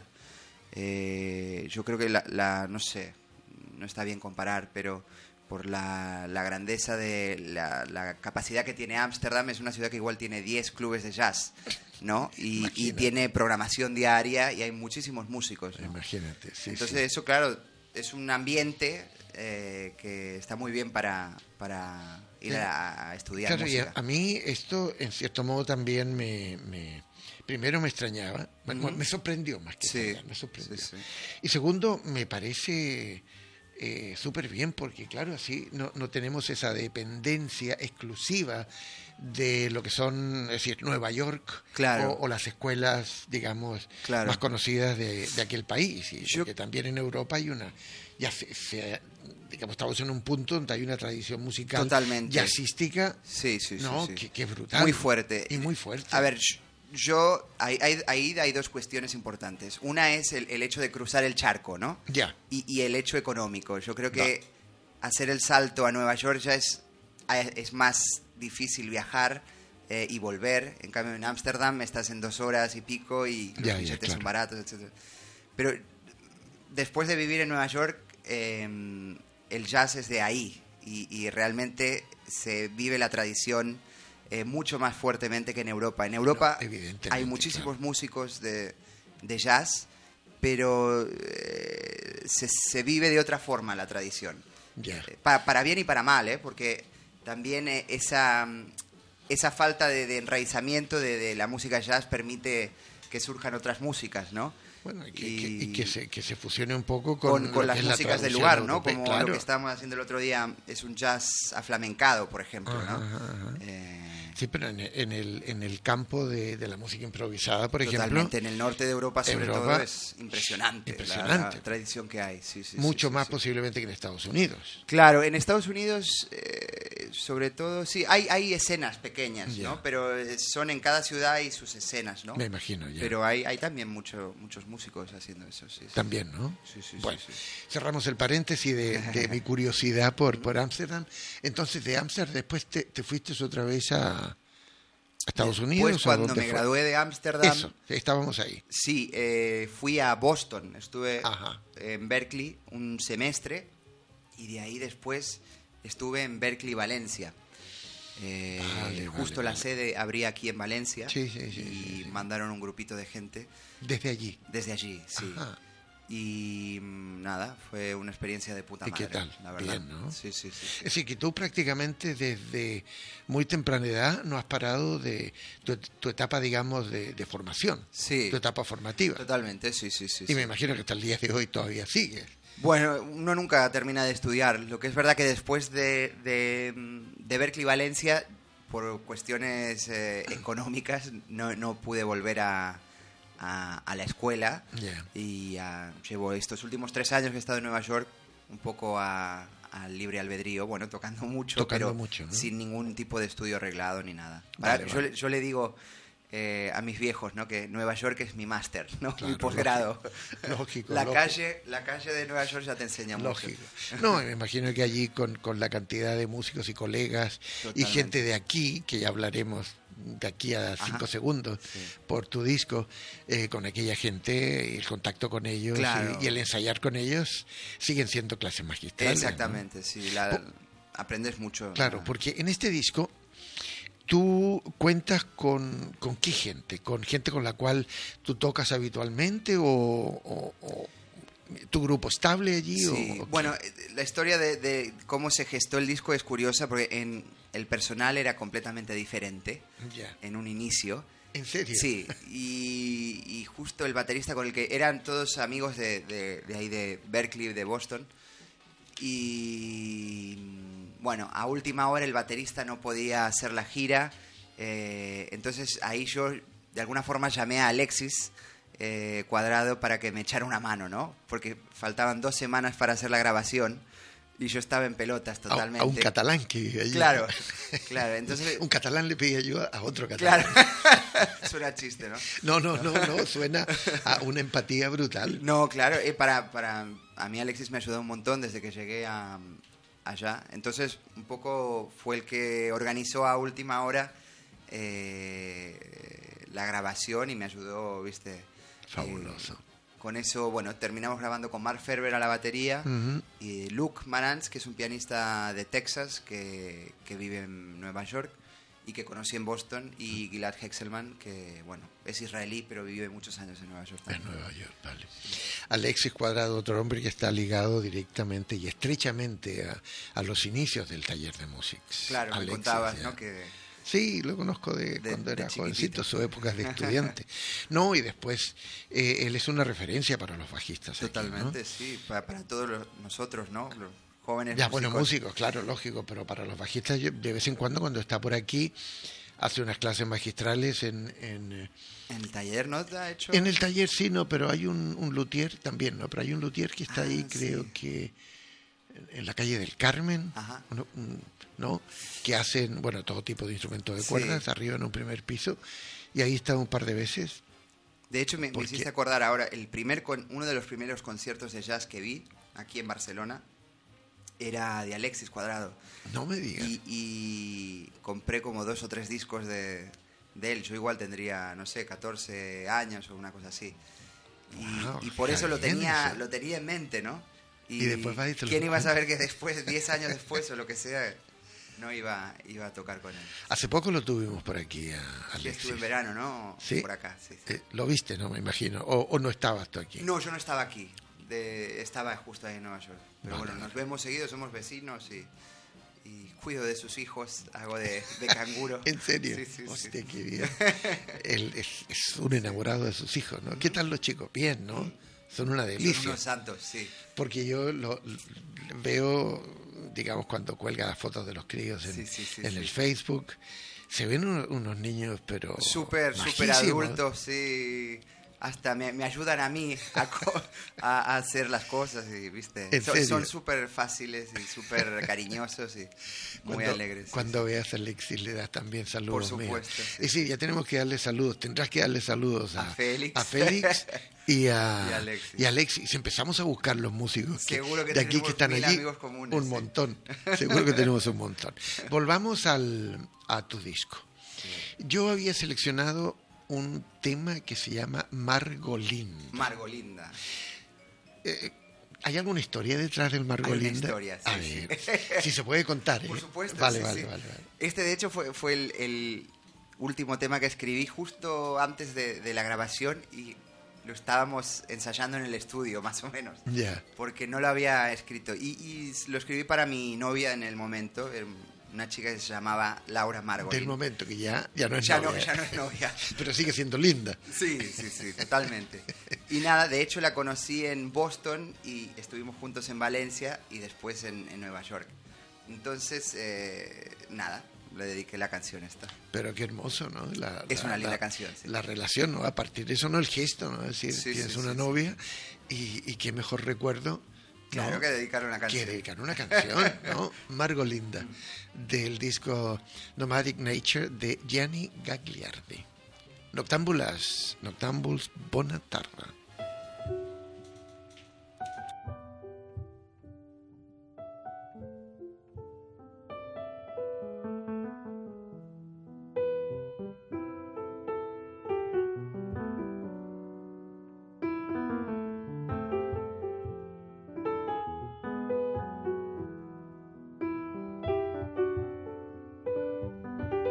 Eh, yo creo que la, la- no sé, no está bien comparar, pero por la, la grandeza de la, la capacidad que tiene Ámsterdam, es una ciudad que igual tiene diez clubes de jazz, ¿no? Y, y Imagínate. tiene programación diaria y hay muchísimos músicos, ¿no? Imagínate, sí, Entonces sí. eso, claro, es un ambiente eh, que está muy bien para, para ir Sí. a, a estudiar Claro, y a, música. a mí esto en cierto modo también me, me- primero me extrañaba, me- Ujú. me sorprendió más que Sí, extrañar, me sorprendió. sí, sí. Y segundo, me parece eh, súper bien porque claro, así no, no tenemos esa dependencia exclusiva de lo que son, es decir, Nueva York Claro. o, o las escuelas, digamos, Claro. más conocidas de, de aquel país. Y Yo- porque también en Europa hay una, ya se, se- digamos, estamos en un punto donde hay una tradición musical Totalmente. jazzística, Sí, sí, sí, no, sí. Que, que es brutal. Muy fuerte. Y muy fuerte. A ver, yo, ahí, ahí- ahí hay dos cuestiones importantes. Una es el, el hecho de cruzar el charco, ¿no? Ya. Y, y el hecho económico. Yo creo que hacer el salto a Nueva York ya es, es más difícil viajar eh, y volver. En cambio, en Ámsterdam estás en dos horas y pico y los Ya, ya, billetes claro. son baratos, etcétera. Pero después de vivir en Nueva York, eh, el jazz es de ahí y, y realmente se vive la tradición eh, mucho más fuertemente que en Europa. En Europa No, evidentemente, hay muchísimos claro. músicos de, de jazz, pero eh, se, se vive de otra forma la tradición. Ya. Eh, pa- para bien y para mal, ¿eh? Porque también eh, esa, mm, esa falta de, de enraizamiento de, de la música jazz permite que surjan otras músicas, ¿no? Bueno, y que, y, que, y que, se, que se fusione un poco con, con, con las músicas del lugar, ¿no? europea, Como claro. lo que estábamos haciendo el otro día, es un jazz aflamencado, por ejemplo, Ajá, ¿no? ajá. Eh, Sí, pero en, en, el, en el campo de, de la música improvisada, por Totalmente, ejemplo... en el norte de Europa sobre Europa, todo es impresionante, impresionante. La, la tradición que hay. Sí, sí, mucho sí, sí, más sí. posiblemente que en Estados Unidos. Claro, en Estados Unidos, eh, sobre todo, sí, hay, hay escenas pequeñas, Ya. ¿no? Pero eh, son en cada ciudad y sus escenas, ¿no? Me imagino, ya. Pero hay, hay también mucho, muchos músicos haciendo eso, sí. sí. También, ¿no? Sí, sí, sí, bueno, sí. cerramos el paréntesis de, de mi curiosidad por por Ámsterdam. Entonces, de Ámsterdam después te, te fuiste otra vez a... Estados Unidos. Pues cuando ¿o me gradué de Ámsterdam, Eso, estábamos ahí. sí, eh, fui a Boston, estuve Ajá. en Berkeley un semestre y de ahí después estuve en Berkeley, Valencia. Eh, Vale, justo vale, la vale. sede abría aquí en Valencia Sí, sí, sí, y sí, sí. mandaron un grupito de gente Desde allí. desde allí, sí. Ajá. Y mm, nada, fue una experiencia de puta ¿Y madre. qué tal? La verdad. Bien, ¿no? Sí, sí, sí. sí. Es decir, que tú prácticamente desde muy temprana edad no has parado de tu, tu etapa, digamos, de, de formación. Sí. Tu etapa formativa. Totalmente, sí, sí, sí. Y sí. me imagino que hasta el día de hoy todavía sigues. Bueno, uno nunca termina de estudiar. Lo que es verdad que después de, de, de Berkeley, Valencia, por cuestiones eh, económicas, no, no pude volver a, a, a la escuela. Ya. Y ah, llevo estos últimos tres años que he estado en Nueva York un poco a- al libre albedrío, bueno, tocando mucho, Tocando pero mucho, ¿no? sin ningún tipo de estudio arreglado ni nada. Vale, Ahora, yo, vale. le- yo le digo eh, a mis viejos, ¿no? Que Nueva York es mi máster, ¿no? Claro, mi posgrado. lógico, La lógico. calle, la calle de Nueva York ya te enseña Lógico. mucho. No, me imagino que allí con, con la cantidad de músicos y colegas y Totalmente. gente de aquí, que ya hablaremos de aquí a cinco Ajá. segundos Sí. por tu disco, eh, con aquella gente, el contacto con ellos Claro. y, y el ensayar con ellos siguen siendo clases magistrales. ¿no? Exactamente, sí. La, aprendes mucho. Claro, Ah, porque en este disco tú cuentas con, con qué gente, con gente con la cual tú tocas habitualmente o, o- o tu grupo estable allí. Sí, o, o bueno, eh, la historia de, de cómo se gestó el disco es curiosa porque en el personal era completamente diferente qué? Ya. en un inicio. ¿En serio? Sí, y, y justo el baterista con el que eran todos amigos de, de- de ahí de Berkeley, de Boston. Y bueno, a última hora el baterista no podía hacer la gira. eh, entonces ahí yo de alguna forma llamé a Alexis eh, Cuadrado para que me echara una mano, ¿no? Porque faltaban dos semanas para hacer la grabación y yo estaba en pelotas A, totalmente. a un catalán que vive allí. Claro, claro. Entonces, Un catalán le pedía ayuda a otro catalán. claro. Suena chiste, ¿no? No, no, no, no, suena a una empatía brutal. No, claro, eh, para, para a mí Alexis me ayudó un montón desde que llegué a, allá. Entonces, un poco fue el que organizó a última hora eh, la grabación y me ayudó, ¿viste? Fabuloso. Eh, con eso, bueno, terminamos grabando con Mark Ferber a la batería Ujú. y Luke Marantz, que es un pianista de Texas que, que vive en Nueva York y que conocí en Boston, y Gilad Hexelman, que, bueno, es israelí, pero vive muchos años en Nueva York En también. Nueva York, vale. Alexis Cuadrado, otro hombre que está ligado directamente y estrechamente a, a los inicios del taller de Musics. Claro, me Alexis, contabas, ya. ¿no? Que Sí, lo conozco de, De- cuando de era chiquitito. jovencito, su época de estudiante. No, y después eh, él es una referencia para los bajistas. aquí, ¿no? totalmente, sí, para, para todos los- nosotros, ¿no? Los jóvenes Ya, bueno, músicos. músicos, claro, lógico, pero para los bajistas, yo, de vez en cuando, cuando está por aquí, hace unas clases magistrales en, en, eh, En el taller, ¿no? ¿Te ha hecho? en el taller, sí, no, pero hay un, un luthier también, ¿no? Pero hay un luthier que está Ah, ahí, sí. creo que en la calle del Carmen, Ajá. ¿no? Mm, ¿no? Que hacen, bueno, todo tipo de instrumentos de Sí. cuerdas, arriba en un primer piso, y ahí está un par de veces. De hecho, me, me Porque- hiciste acordar ahora, el primer con, uno de los primeros conciertos de jazz que vi aquí en Barcelona era de Alexis Cuadrado. No me digas. Y, y compré como dos o tres discos de, de él. Yo igual tendría, no sé, catorce años o una cosa así. Y, Wow, y por eso lo bien tenía, eso. lo tenía en mente, ¿no? Y después va y te lo ¿quién iba a cuenta. saber que después, diez años después o lo que sea, no iba, iba a tocar con él? Hace poco lo tuvimos por aquí, a Sí, Alexis. estuve en verano, ¿no? Sí. Por acá, sí. sí. Eh, lo viste, ¿no? Me imagino. O, o no estabas tú aquí. No, yo no estaba aquí. De, estaba justo ahí en Nueva York. Pero Vale, bueno, nos vale. vemos seguidos, somos vecinos y, y cuido de sus hijos, hago de, de canguro. ¿En serio? Sí, sí, Hostia, sí. qué bien. Él es, es un enamorado de sus hijos, ¿no? ¿Qué tal los chicos? Bien, ¿no? Son una delicia. Son unos santos, sí. Porque yo lo, lo veo, digamos, cuando cuelga las fotos de los críos en, Sí, sí, sí, en sí. el Facebook, se ven unos, unos niños, pero Súper, súper majísimos. adultos, sí. Hasta me, me ayudan a mí a, co- a- a hacer las cosas, y, ¿viste? ¿En Son- serio? Son súper fáciles y súper cariñosos y muy Cuando, alegres. sí, cuando veas a Alexis le das también saludos Por míos. supuesto, sí. Y sí, ya tenemos que darle saludos. Tendrás que darle saludos a, A Félix. a Félix y a, Y a Alexis. y a Alexis. Si empezamos a buscar los músicos que- Seguro que de aquí tenemos que están mil allí, amigos comunes, un sí. montón. Seguro que tenemos un montón. Volvamos al, a tu disco. Yo había seleccionado un tema que se llama Margolinda. Margolinda. Eh, ¿Hay alguna historia detrás del Margolinda? Hay una historia, sí, A sí. ver, si se puede contar. ¿eh? Por supuesto. Vale, sí, vale, sí. vale, vale. Este, de hecho, fue, fue el, el último tema que escribí justo antes de, de la grabación y lo estábamos ensayando en el estudio, más o menos. Ya. Porque no lo había escrito. Y, y lo escribí para mi novia en el momento, era una chica que se llamaba Laura Margolin. Del momento que ya, ya no es Ya novia. no, ya no es novia. Pero sigue siendo linda. Sí, sí, sí, totalmente. Y nada, de hecho la conocí en Boston y estuvimos juntos en Valencia y después en, en Nueva York. Entonces, eh, nada, le dediqué la canción esta. Pero qué hermoso, ¿no? La, Es la- una linda la- canción, sí. La relación, ¿no? A partir de eso, ¿no? El gesto, ¿no? Es decir, Sí, tienes sí, una sí, novia y, y qué mejor recuerdo, ¿no? Claro que dedicarle una que canción. dedicar una canción, ¿no? Margolinda, del disco Nomadic Nature de Gianni Gagliardi. Noctámbulas, Noctámbuls, bona tarda.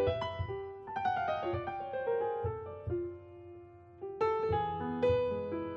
Thank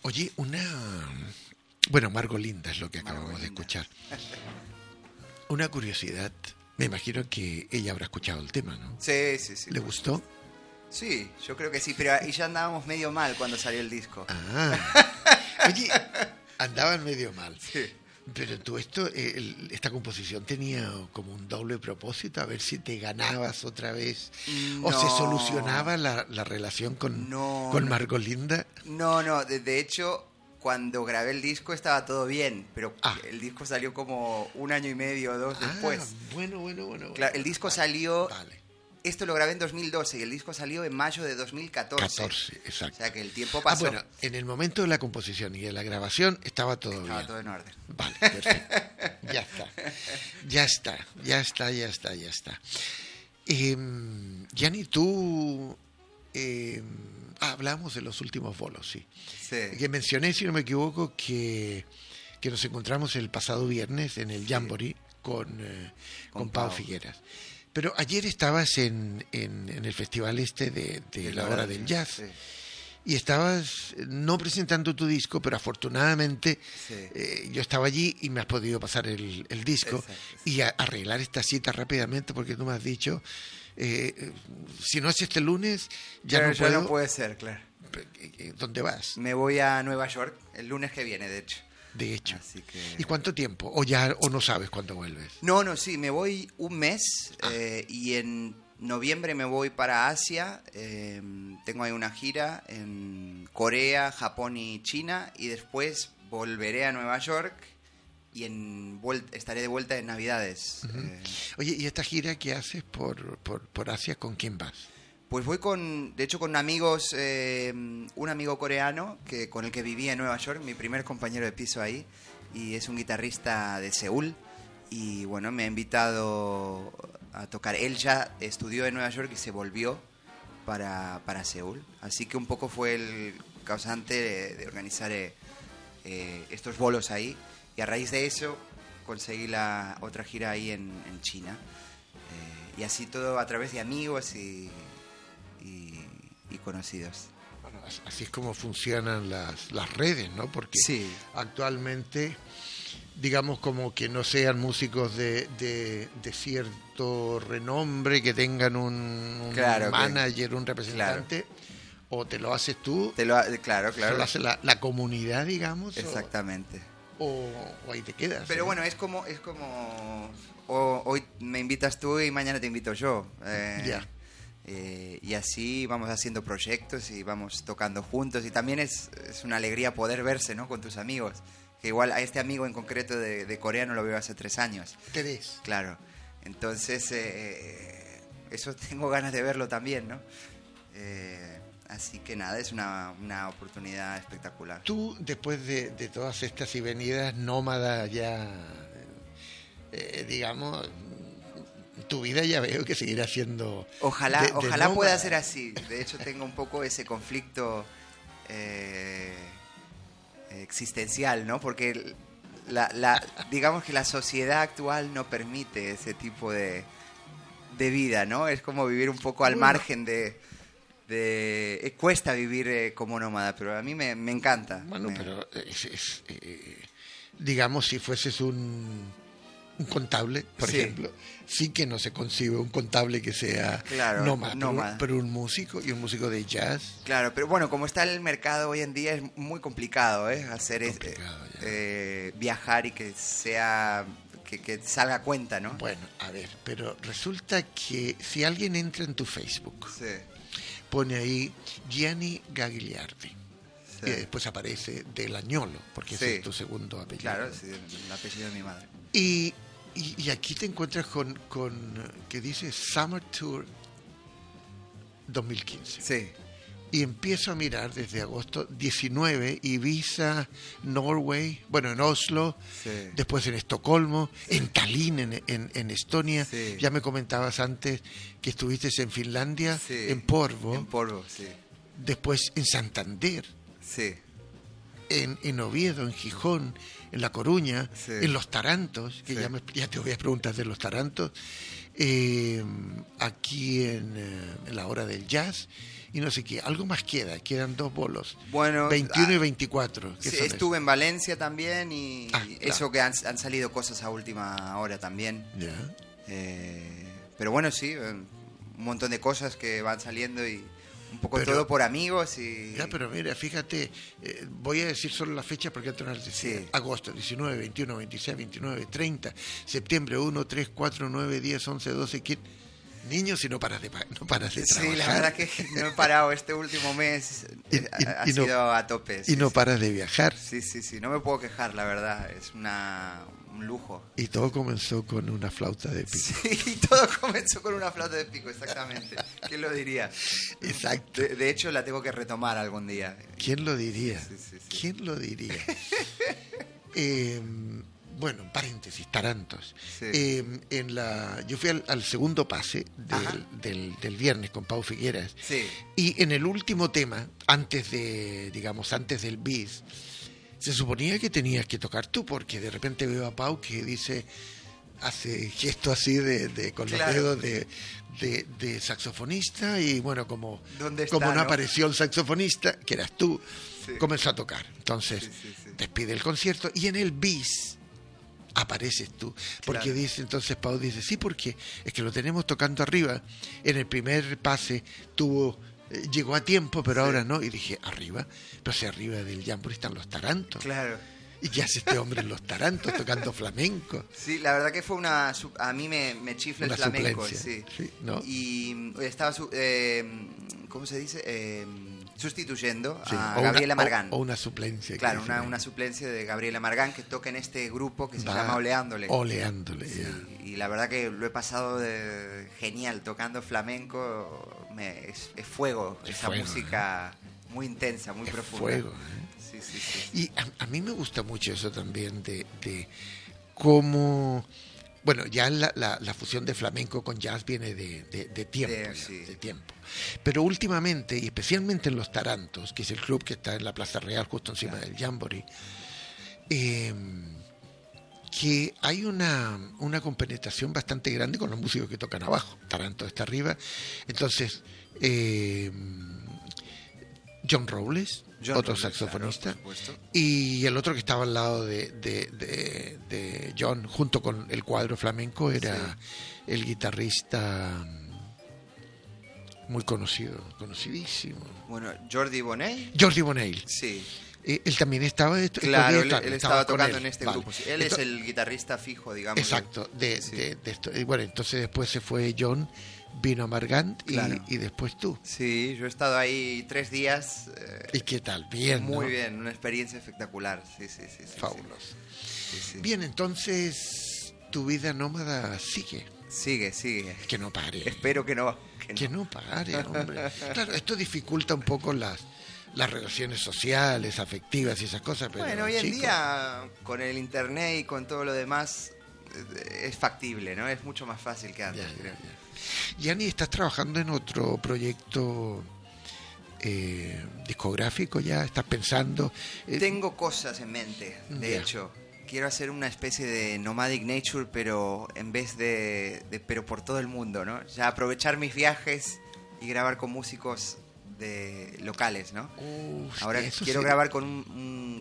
Oye, una... Bueno, Margolinda es lo que acabamos Margolinda. de escuchar. Una curiosidad. Me imagino que ella habrá escuchado el tema, ¿no? Sí, sí, sí. ¿Le gustó? Sí, yo creo que sí, pero y ya andábamos medio mal cuando salió el disco. Ah. Oye, andaban medio mal. Sí. Pero tú esto, eh, el- esta composición tenía como un doble propósito, a ver si te ganabas otra vez. O se No. solucionaba la, la relación con, No, con no. Margolinda. No, no, de, de hecho, cuando grabé el disco estaba todo bien, pero Ah. el disco salió como un año y medio o dos después. Ah, bueno, bueno, bueno. Claro, bueno. el disco Vale, salió, Vale. esto lo grabé en dos mil doce y el disco salió en mayo de dos mil catorce. catorce, O exacto. sea que el tiempo Ah, pasó. bueno, en el momento de la composición y de la grabación estaba todo Estaba bien. todo en orden. Vale, perfecto. Ya está. Ya está, ya está, ya está, ya está. Eh, Gianni, tú... eh, ah, hablamos de los últimos bolos, sí. Sí. Que mencioné, si no me equivoco, que, que nos encontramos el pasado viernes en el Jamboree con, eh, con, Con Pau Pau. Figueras. Pero ayer estabas en, en, en el festival este de, de De la hora del jazz. Sí. Y estabas eh, no presentando tu disco, pero afortunadamente Sí. eh, yo estaba allí y me has podido pasar el, el disco Exacto, y a- arreglar esta cita rápidamente porque tú me has dicho, eh, eh, si no es este lunes, ya Pero no ya puedo. no puede ser, claro. Eh, eh, ¿Dónde vas? Me voy a Nueva York el lunes que viene, de hecho. De hecho. Así que... ¿Y cuánto tiempo? ¿O ya o no sabes cuándo vuelves? No, no, sí, me voy un mes Ah. eh, y en noviembre me voy para Asia. eh, tengo ahí una gira en Corea, Japón y China y después volveré a Nueva York y en vuel- estaré de vuelta en Navidades. Eh, Oye, ¿y esta gira que haces por, por, por Asia, con quién vas? pues voy con, de hecho, con amigos, eh, un amigo coreano que con el que vivía en Nueva York, mi primer compañero de piso ahí, y es un guitarrista de Seúl. Y bueno, me ha invitado a tocar. Él ya estudió en Nueva York y se volvió para, para Seúl. Así que un poco fue el causante de, de organizar eh, eh, estos bolos ahí. Y a raíz de eso conseguí la otra gira ahí en, en China. Eh, y así todo a través de amigos y, y, y conocidos. Bueno, as- así es como funcionan las, las redes, ¿no? Porque Sí. actualmente, digamos, como que no sean músicos de, de, de cierto renombre, que tengan un, un Claro, que- manager, un representante, o te lo haces tú, Te lo, ha- claro, o claro. lo hace la, la comunidad, digamos, o- Exactamente. o, o ahí te quedas. Pero ¿eh? bueno, es como, es como o- hoy me invitas tú y mañana te invito yo. Eh, Ya. eh, y así vamos haciendo proyectos y vamos tocando juntos. Y también es, es una alegría poder verse, ¿no? Con tus amigos. Que igual a este amigo en concreto de, de Corea no lo veo hace tres años. Tres. Claro. Entonces, eh, eso tengo ganas de verlo también, ¿no? Eh, así que nada, es una, una oportunidad espectacular. Tú, después de, de todas estas y venidas nómadas ya, eh, digamos, tu vida ya veo que seguirá siendo... Ojalá, de- de ojalá nómada. pueda ser así. De hecho, tengo un poco ese conflicto eh, existencial, ¿no? Porque la, la, digamos que la sociedad actual no permite ese tipo de, de vida, ¿no? Es como vivir un poco al Bueno. margen de... de eh, cuesta vivir eh, como nómada, pero a mí me, me encanta. Bueno, Me- pero es, es, eh, digamos, si fueses un, un contable, por Sí. ejemplo, sí que no se concibe un contable que sea Claro, nómada, pero- nómada. Pero, un músico y un músico de jazz. Claro, pero bueno, como está el mercado hoy en día es muy complicado, ¿eh? Hacer es- Complicado, ya. eh, viajar y que sea que, que salga a cuenta, ¿no? Bueno, a ver, pero resulta que si alguien entra en tu Facebook, Sí, pone ahí Gianni Gagliardi, sí. y después aparece Del Agnolo, porque ese Sí. es tu segundo apellido. Claro, sí, el apellido de mi madre. Y, y, y aquí te encuentras con, con eh, que dice Summer Tour dos mil quince. Sí, Y empiezo a mirar desde agosto diecinueve, Ibiza, Norway, bueno, en Oslo, sí. después en Estocolmo, en Tallinn, en, en, en Estonia. Sí. Ya me comentabas antes que estuviste en Finlandia, Sí. en Porvo, En Porvo, sí. después en Santander, Sí, en, en Oviedo, en Gijón, en La Coruña, Sí. en Los Tarantos, que Sí. ya, me- ya te voy a preguntar de Los Tarantos, eh, aquí en, eh, en la hora del jazz, y no sé qué. Algo más queda, quedan dos bolos. Bueno, veintiuno ah, y veinticuatro. ¿Qué sí, son estuve en Valencia también y Ah, y claro. eso que han, han salido cosas a última hora también. esos? Ya. Eh, pero bueno, sí, eh, un montón de cosas que van saliendo y un poco Pero- todo por amigos y... Ya, pero mira, fíjate, eh, voy a decir solo la fecha porque antes no las decía. Sí. Agosto, diecinueve, veintiuno, veintiséis, veintinueve, treinta, septiembre uno, tres, cuatro, nueve, diez, once, doce, quince. Niños, si no paras de, pa- no paras de trabajar. Sí, la verdad que no he parado este último mes, Y- eh, y- ha, ha y no- sido a tope. Y sí, no sí. paras de viajar. Sí, sí, sí, no me puedo quejar, la verdad, es una, un lujo. Y todo comenzó con una flauta de pico. Sí, y todo comenzó con una flauta de pico, exactamente. ¿Quién lo diría? Exacto. De, de hecho, la tengo que retomar algún día. ¿Quién lo diría? Sí, sí, sí. ¿Quién lo diría? Eh, bueno, paréntesis, tarantos. Sí. Eh, en la, yo fui al, al segundo pase Ajá. del, del, del viernes con Pau Figueras. Sí. Y en el último tema, antes de, digamos, antes del bis, se suponía que tenías que tocar tú, porque de repente veo a Pau que dice, hace gesto así de, de con los Claro. dedos de, de, de saxofonista, y bueno, como, ¿Dónde está, como no, no? apareció el saxofonista, que eras tú, Sí. comenzó a tocar. Entonces, Sí, sí, sí. despide el concierto, y en el bis apareces tú, porque Claro. dice, entonces Pau dice, sí, porque es que lo tenemos tocando arriba. En el primer pase tuvo eh, llegó a tiempo, pero Sí. ahora no. Y dije, arriba, pero si arriba del Jamboree están los tarantos. Claro. ¿Y qué hace este hombre en los tarantos tocando flamenco? Sí, la verdad que fue una... su- A mí me, me chifla el Una flamenco, suplencia, sí. sí, ¿no? Y mm, estaba, su- eh, ¿cómo se dice? Eh, sustituyendo Sí, a o una- Gabriela o- Margán. O, una suplencia. que Claro, dicen una, ahí. una suplencia de Gabriela Margán que toca en este grupo que se Va llama Oleándole. Oleándole, Sí, ya. y la verdad que lo he pasado de genial tocando flamenco. Me, es, es fuego, Es esa fuego, música muy intensa, muy Es profunda. fuego, ¿eh? Sí, sí, sí. Y a, a mí me gusta mucho eso también de, de cómo... Bueno, ya la, la, la fusión de flamenco con jazz viene de, de, de tiempo, De- ya, sí. de tiempo. Pero últimamente, y especialmente en Los Tarantos, que es el club que está en la Plaza Real, justo encima Claro. del Jamboree, eh, que hay una, una compenetración bastante grande con los músicos que tocan abajo. Taranto está arriba. Entonces, eh, John Rowles, John otro Rowles, saxofonista, claro, por supuesto. y el otro que estaba al lado de, de, de- de John, junto con el cuadro flamenco, era el guitarrista mm, muy conocido, conocidísimo, Bueno, Jordi Bonet. Jordi Bonale. Sí, Eh, él también estaba... est- claro, estos días él, él estaba estaba con tocando él. en este Vale. grupo. sí. Él Ento- es el guitarrista fijo, digamos. Exacto. De, Sí. de- de esto. Y bueno, entonces después se fue John, vino a Margant y, Claro. y después tú. Sí, yo he estado ahí tres días. eh, ¿Y qué tal? Bien, muy ¿no? bien, una experiencia espectacular. Sí, sí, sí. sí, Fabuloso. sí, sí. Bien, entonces tu vida nómada sigue. Sigue, sigue. Que no pare. Espero que no. Que Que no. no pare, hombre. Claro, esto dificulta un poco las, las relaciones sociales, afectivas y esas cosas, pero Bueno, hoy en chico, día, con el internet y con todo lo demás, eh, es factible, ¿no? Es mucho más fácil que antes, ya, ya, creo. ya. Yani, ¿estás trabajando en otro proyecto eh, discográfico ya? ¿Estás pensando? Eh, Tengo cosas en mente, de Ya. hecho. Quiero hacer una especie de nomadic nature, pero en vez de, de- pero por todo el mundo, ¿no? Ya aprovechar mis viajes y grabar con músicos de locales, ¿no? uf, Ahora eso quiero sí. grabar con un, un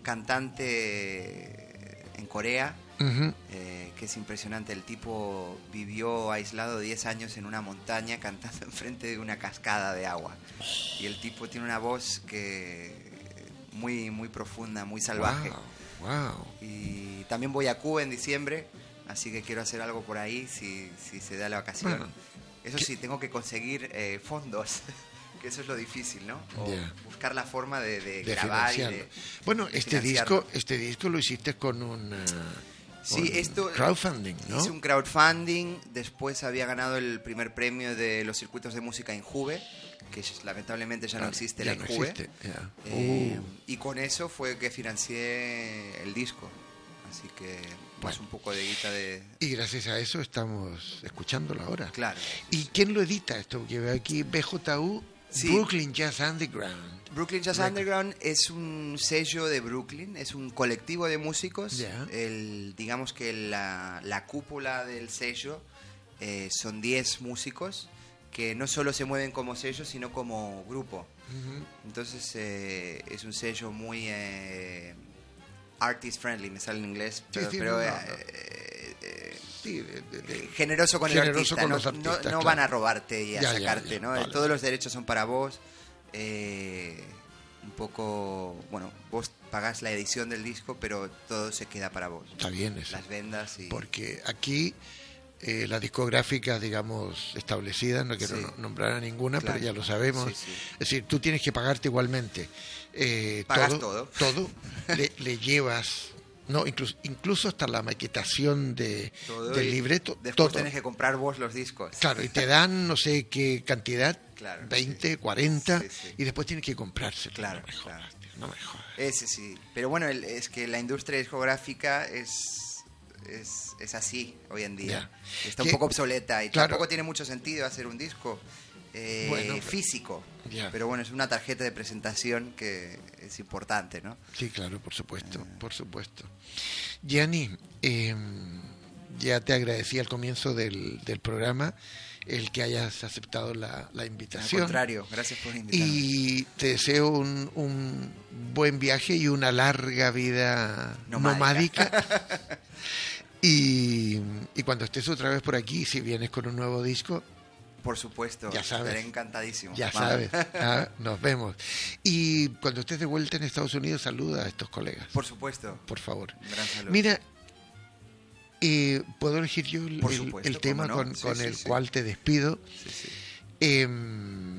cantante en Corea, Ujú. eh, que es impresionante. El tipo vivió aislado diez años en una montaña cantando enfrente de una cascada de agua. Y el tipo tiene una voz que muy, muy profunda, muy salvaje. Wow, wow. Y también voy a Cuba en diciembre, así que quiero hacer algo por ahí si, si se da la ocasión. Bueno, eso ¿qué? sí, tengo que conseguir eh, fondos, que eso es lo difícil, ¿no? O Ya. buscar la forma de, de De grabar y financiarlo. de... Bueno, de este financiarlo. disco, este disco lo hiciste con un eh, Sí, con esto... crowdfunding, ¿no? Hice un crowdfunding, después había ganado el primer premio de los circuitos de música Injuve, que es- lamentablemente ya no Ah, existe ya la no Injuve. existe, ya. Eh, Uh. Y con eso fue que financié el disco. Así que, pues Bueno. un poco de guita de... Y gracias a eso estamos escuchándolo ahora. Claro. ¿Y quién lo edita esto? Que veo aquí B J U, Sí. Brooklyn Jazz Underground. Brooklyn Jazz Record. Underground es un sello de Brooklyn, es un colectivo de músicos. Ya. El, digamos que la, la cúpula del sello eh, son diez músicos que no solo se mueven como sello, sino como grupo. Ujú. Entonces eh, es un sello muy eh, artist friendly, me sale en inglés, pero, sí, pero, no, no, eh, no. eh, eh, Sí, de- de- de- generoso con Generoso el artista. con no los no- artistas, no claro. van a robarte y a Ya, ya, sacarte, ya, ¿no? vale. Todos los derechos son para vos. eh, un poco, bueno, vos pagás la edición del disco, pero todo se queda para vos. Está bien eso. Las vendas y... Porque aquí eh, las discográficas, digamos, establecidas, no quiero Sí. no- nombrar a ninguna, Claro. pero ya lo sabemos. Sí, sí. Es decir, tú tienes que pagarte igualmente. Eh, Pagas todo. todo. Todo. le, le llevas, no, incluso, incluso hasta la maquetación de, Todo, del y libreto. Después todo. tenés que comprar vos los discos. Claro, y te dan no sé qué cantidad, Claro, veinte, sí. cuarenta, Sí, sí. y después tienes que comprárselo. Claro, no me jodas, claro. tío, no me jodas. Ese sí. Pero bueno, el- es que la industria discográfica es, es, es así hoy en día. Ya. Está un Que- poco obsoleta y claro. tampoco tiene mucho sentido hacer un disco eh, Bueno, pero- físico. Ya. Pero bueno, es una tarjeta de presentación que es importante, ¿no? Sí, claro, por supuesto, Ah. por supuesto. Gianni, eh, ya te agradecí al comienzo del, del programa el que hayas aceptado la, la Al invitación. contrario, gracias por invitarme. Y te deseo un, un buen viaje y una larga vida Nomádica. nomádica. y, y cuando estés otra vez por aquí, si vienes con un nuevo disco, Por supuesto, Ya sabes. estaré encantadísimo. ya Vamos. sabes, ah, nos vemos. Y cuando estés de vuelta en Estados Unidos, saluda a estos colegas, Por supuesto. por favor. Un gran saludo. Mira, eh, ¿puedo elegir yo el, Por el- supuesto, el tema cómo no. con, Sí, con sí, el sí. cual te despido? Sí, sí. Em,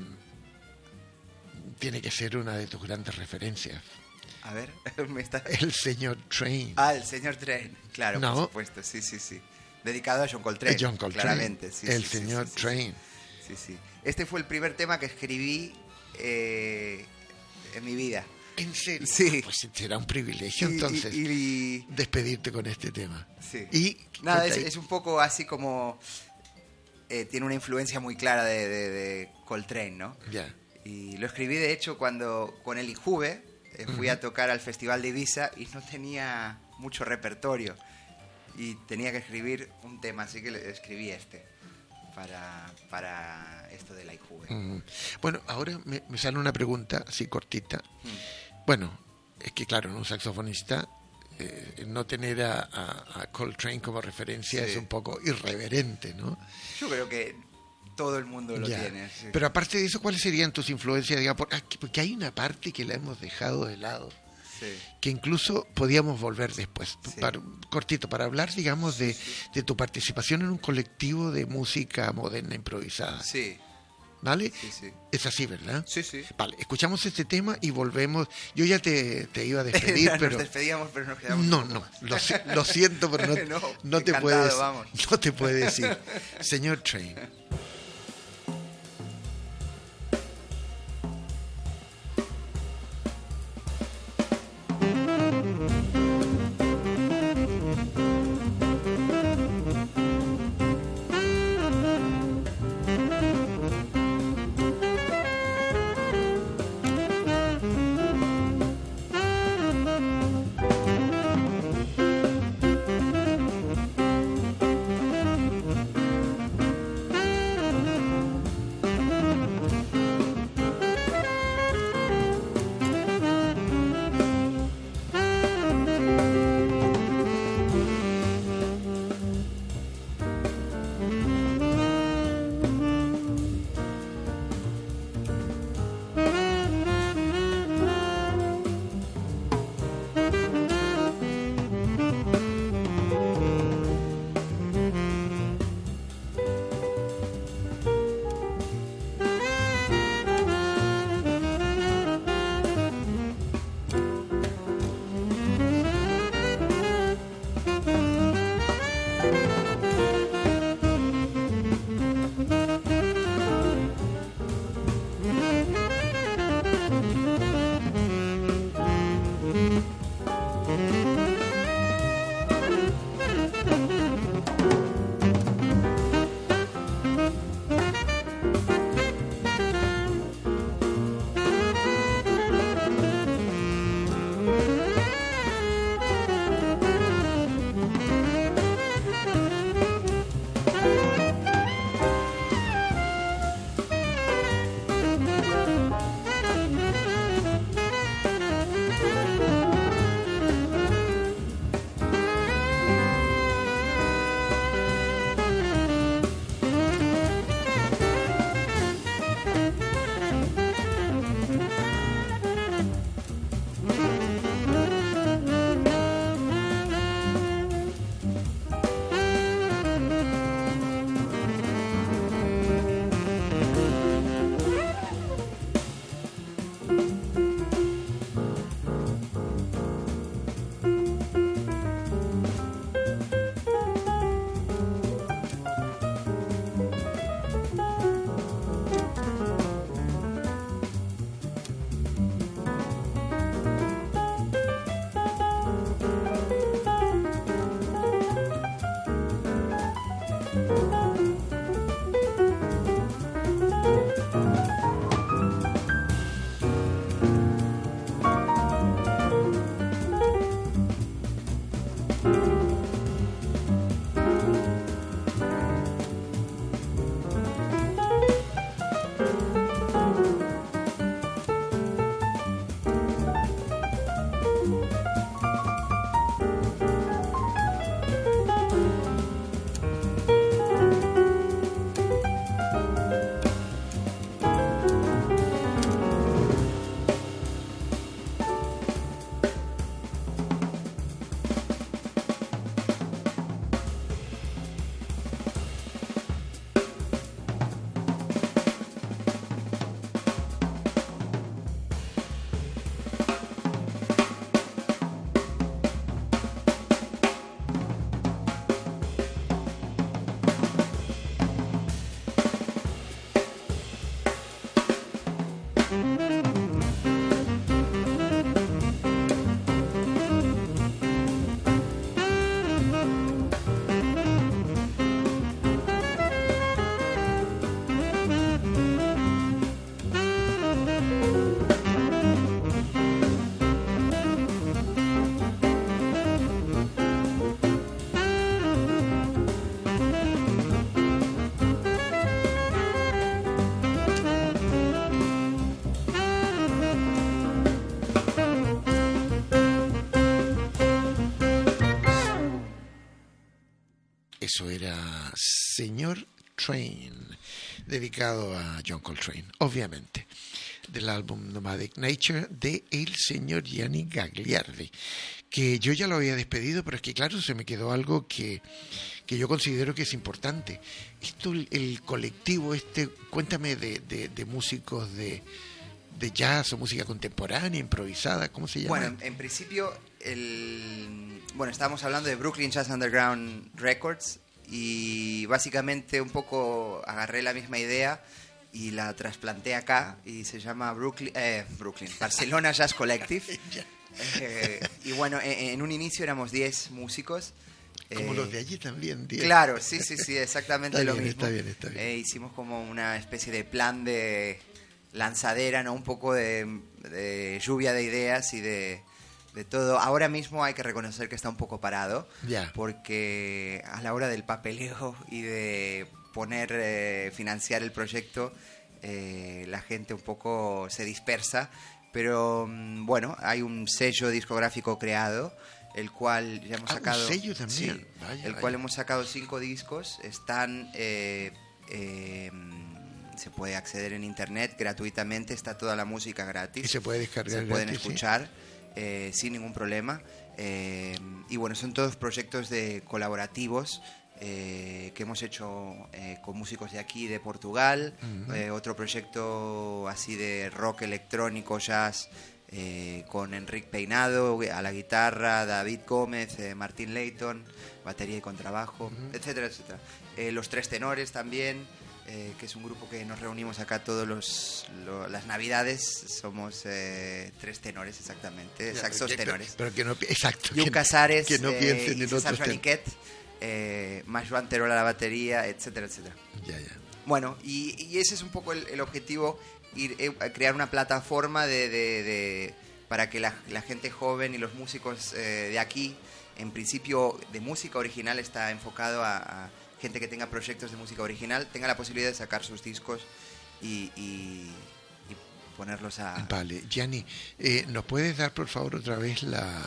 tiene que ser una de tus grandes referencias, A ver, me está... el señor Train. Ah, el señor Train. Claro, No. por supuesto. Sí, sí, sí. Dedicado a John Coltrane. John Coltrane, Claramente. Sí, el sí, sí, señor sí, sí, Train. Sí, sí. Este fue el primer tema que escribí eh, en mi vida. ¿En serio? Sí. Pues será un privilegio Y- entonces y- y- despedirte con este tema. Sí. Y Nada, es, cuenta ahí. es un poco así como... eh, tiene una influencia muy clara de, de- de Coltrane, ¿no? Ya. Y lo escribí, de hecho, cuando con el Injuve eh, fui a tocar al Festival de Ibiza y no tenía mucho repertorio. Y tenía que escribir un tema, así que le escribí este para, para esto de la Injuve. Mm. Bueno, ahora me, me sale una pregunta así cortita. Mm. Bueno, es que claro, en un saxofonista eh, no tener a, a- a Coltrane como referencia Sí. es un poco irreverente, ¿no? Yo creo que todo el mundo lo Ya. tiene. Sí. Pero aparte de eso, ¿cuáles serían tus influencias? Digamos, por- ah, que- porque hay una parte que la hemos dejado de lado, Sí. que incluso podíamos volver después. Sí. Para- cortito, para hablar, digamos, de, de tu participación en un colectivo de música moderna improvisada. Sí, ¿Vale? sí, sí. Es así, ¿verdad? Sí, sí. Vale, escuchamos este tema y volvemos. Yo ya te, te iba a despedir, Nos pero... despedíamos, pero nos quedamos... No, un poco no, más. lo, si- lo siento, pero no, No, no te encantado, puedes, vamos. no te puede decir. Señor Train. Thank Eso era Señor Train, dedicado a John Coltrane, obviamente, del álbum Nomadic Nature de el señor Gianni Gagliardi, que yo ya lo había despedido, pero es que claro, se me quedó algo que, que yo considero que es importante. Esto, el, el colectivo este, cuéntame de, de, de músicos de, de jazz o música contemporánea, improvisada, ¿cómo se llama? Bueno, en, en principio, el, bueno, estábamos hablando de Brooklyn Jazz Underground Records y básicamente un poco agarré la misma idea y la trasplanté acá y se llama Brooklyn, eh, Brooklyn Barcelona Jazz Collective. Eh, y bueno, en, en un inicio éramos diez músicos. Como eh, los de allí también, diez. Claro, sí, sí, sí, exactamente Está lo bien, mismo. está bien, está bien. Eh, hicimos como una especie de plan de lanzadera, ¿no? Un poco de, de lluvia de ideas y de, de todo. Ahora mismo hay que reconocer que está un poco parado, Ya. porque a la hora del papeleo y de poner, eh, financiar el proyecto, eh, la gente un poco se dispersa. Pero bueno, hay un sello discográfico creado, el cual ya hemos Ah, sacado. un sello también. Sí, Vaya, el vaya. cual hemos sacado cinco discos. Están, eh, eh, se puede acceder en internet gratuitamente. Está toda la música gratis. Y se puede descargar Se pueden gratis, sí. escuchar eh, sin ningún problema. Eh, y bueno, son todos proyectos de colaborativos. Eh, que hemos hecho eh, con músicos de aquí, de Portugal, Ujú. eh, otro proyecto así de rock electrónico, jazz, eh, con Enrique Peinado a la guitarra, David Gómez, eh, Martín Leighton, batería y contrabajo, Ujú. etcétera, etcétera. Eh, los Tres Tenores también, eh, que es un grupo que nos reunimos acá todos los, lo- las navidades, somos eh, tres tenores exactamente, Ya, saxos que- pero- tenores. Pero, que no, pi- exacto. Joan que- Casares, que no eh, piensen y en César otros temas. Janiquet, eh, más Joan Terola a la batería, etcétera, etcétera. Ya, ya. Bueno, y, y ese es un poco el, el objetivo, ir, eh, a crear una plataforma de, de- de- para que la, la gente joven y los músicos eh, de aquí, en principio de música original, está enfocado a, a gente que tenga proyectos de música original, tenga la posibilidad de sacar sus discos y, y- y ponerlos a... Vale, Gianni, eh, ¿nos puedes dar por favor otra vez la,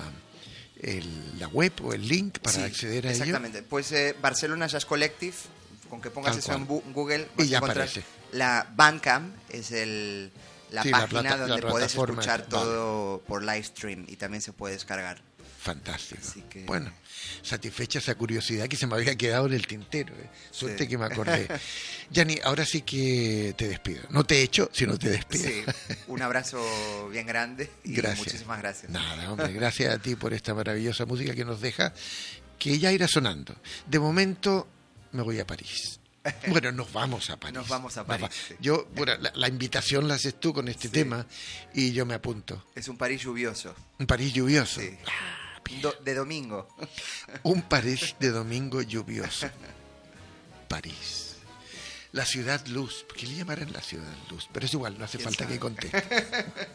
el- la web o el link para Sí, acceder a ello? exactamente. Pues eh, Barcelona Jazz Collective, con que pongas Tal eso en cual. Bu- Google, Y vas ya a encontrar. aparece. La Bandcamp es el, la Sí, la página plata- la donde puedes plataforma, escuchar vale. todo por live stream y también se puede descargar. Fantástico. Así que- Bueno, satisfecha esa curiosidad que se me había quedado en el tintero. eh. Suerte Sí. que me acordé. Gianni, ahora sí que te despido. No te echo, sino te despido. Sí, un abrazo bien grande y Gracias. muchísimas gracias. Nada, hombre, gracias a ti por esta maravillosa música que nos deja, que ya irá sonando. De momento me voy a París. Bueno, nos vamos a París. Nos vamos a París, sí. Yo, bueno, la, la invitación la haces tú con este Sí. tema y yo me apunto. Es un París lluvioso, Un París lluvioso. sí. Ah, bien. Do- de domingo. Un París de domingo lluvioso. París. La ciudad luz. ¿Por qué le llamarán la ciudad luz? Pero es igual, no hace ¿Quién falta sabe? que conteste.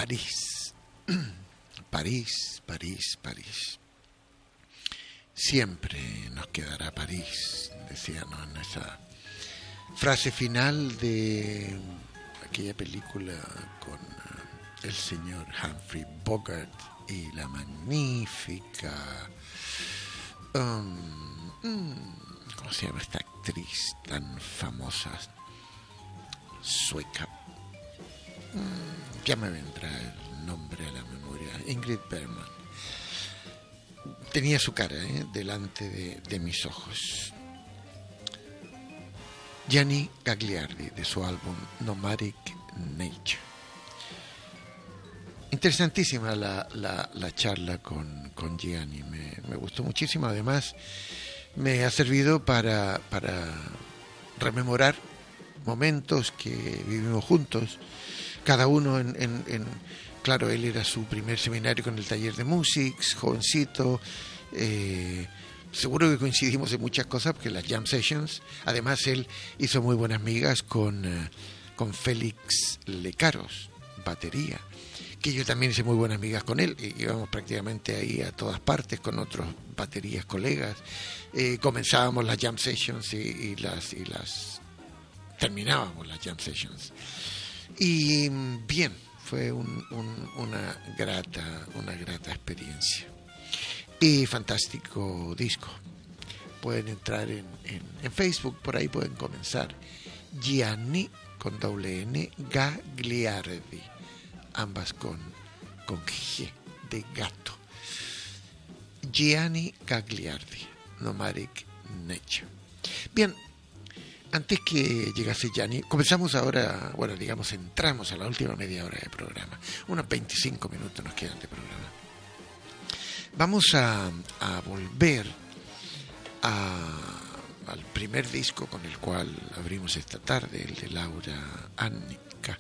París. París, París, París. Siempre nos quedará París, decíamos en esa frase final de aquella película con uh, el señor Humphrey Bogart y la magnífica um, um, ¿cómo se llama esta actriz tan famosa sueca? Um, ya me vendrá el nombre a la memoria. Ingrid Bergman. Tenía su cara ¿eh? delante de, de mis ojos. Gianni Gagliardi, de su álbum Nomadic Nature. Interesantísima la, la, la charla con, con Gianni, me, me gustó muchísimo. Además, me ha servido para, para rememorar momentos que vivimos juntos, cada uno en, en, en... Claro, él era su primer seminario con el taller de Musics, jovencito, eh, seguro que coincidimos en muchas cosas, porque las jam sessions, además él hizo muy buenas migas con, uh, con Félix Lecaros, batería, que yo también hice muy buenas migas con él, y íbamos prácticamente ahí a todas partes con otros baterías colegas, eh, comenzábamos las jam sessions y, y las y las terminábamos las jam sessions. Y bien, fue un, un, una grata una grata experiencia. Y fantástico disco. Pueden entrar en, en, en Facebook, por ahí pueden comenzar. Gianni, con doble N, Gagliardi, ambas con, con G, de gato. Gianni Gagliardi, Nomadic Nature. Bien, antes que llegase Gianni, comenzamos ahora, bueno, digamos, entramos a la última media hora de programa. Unos veinticinco minutos nos quedan de programa. Vamos a, a volver a, al primer disco con el cual abrimos esta tarde, el de Laura Annika.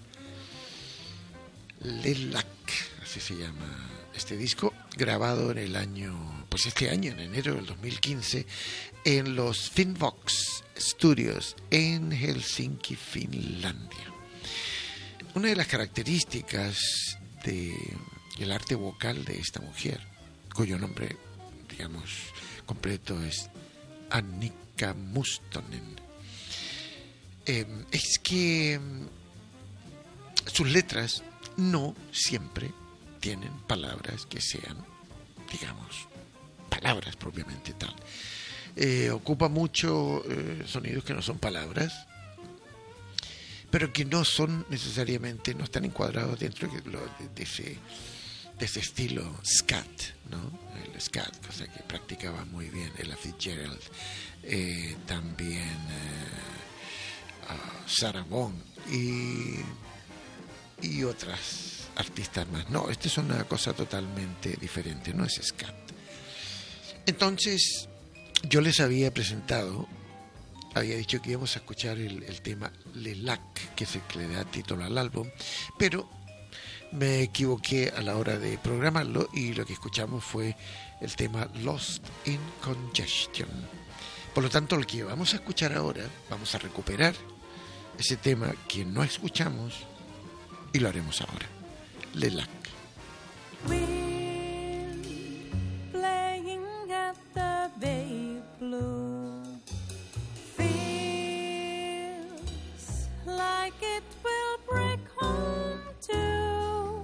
Lilac, así se llama este disco, grabado en el año, pues este año, en enero del dos mil quince, en los Finnvox Studios en Helsinki, Finlandia. Una de las características del arte vocal de esta mujer, cuyo nombre, digamos, completo es Annika Mustonen, eh, es que sus letras no siempre tienen palabras que sean, digamos, palabras propiamente tal. Eh, ocupa mucho eh, sonidos que no son palabras, pero que no son necesariamente, no están encuadrados dentro de, de, de, ese, de ese estilo scat, ¿no? El scat, cosa que practicaba muy bien Ella Fitzgerald, eh, también eh, uh, Sarah Vaughan y, y otras artistas más. No, esta es una cosa totalmente diferente, no es scat. Entonces, yo les había presentado, había dicho que íbamos a escuchar el, el tema Le Lac, que es el que le da título al álbum, pero me equivoqué a la hora de programarlo y lo que escuchamos fue el tema Lost in Congestion. Por lo tanto, lo que vamos a escuchar ahora, vamos a recuperar ese tema que no escuchamos y lo haremos ahora. Le Lac. Bay blue feels like it will break home to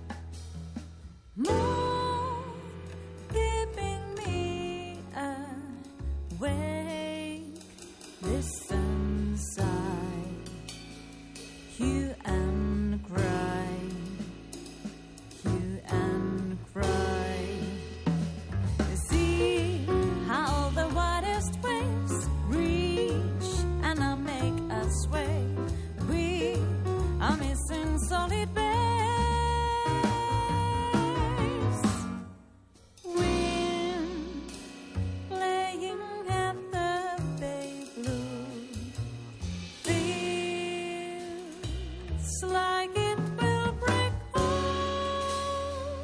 more, keeping me awake. Listen, sigh, hue and cry, hue and cry. Solid base, wind playing at the bay blue, feels like it will break home.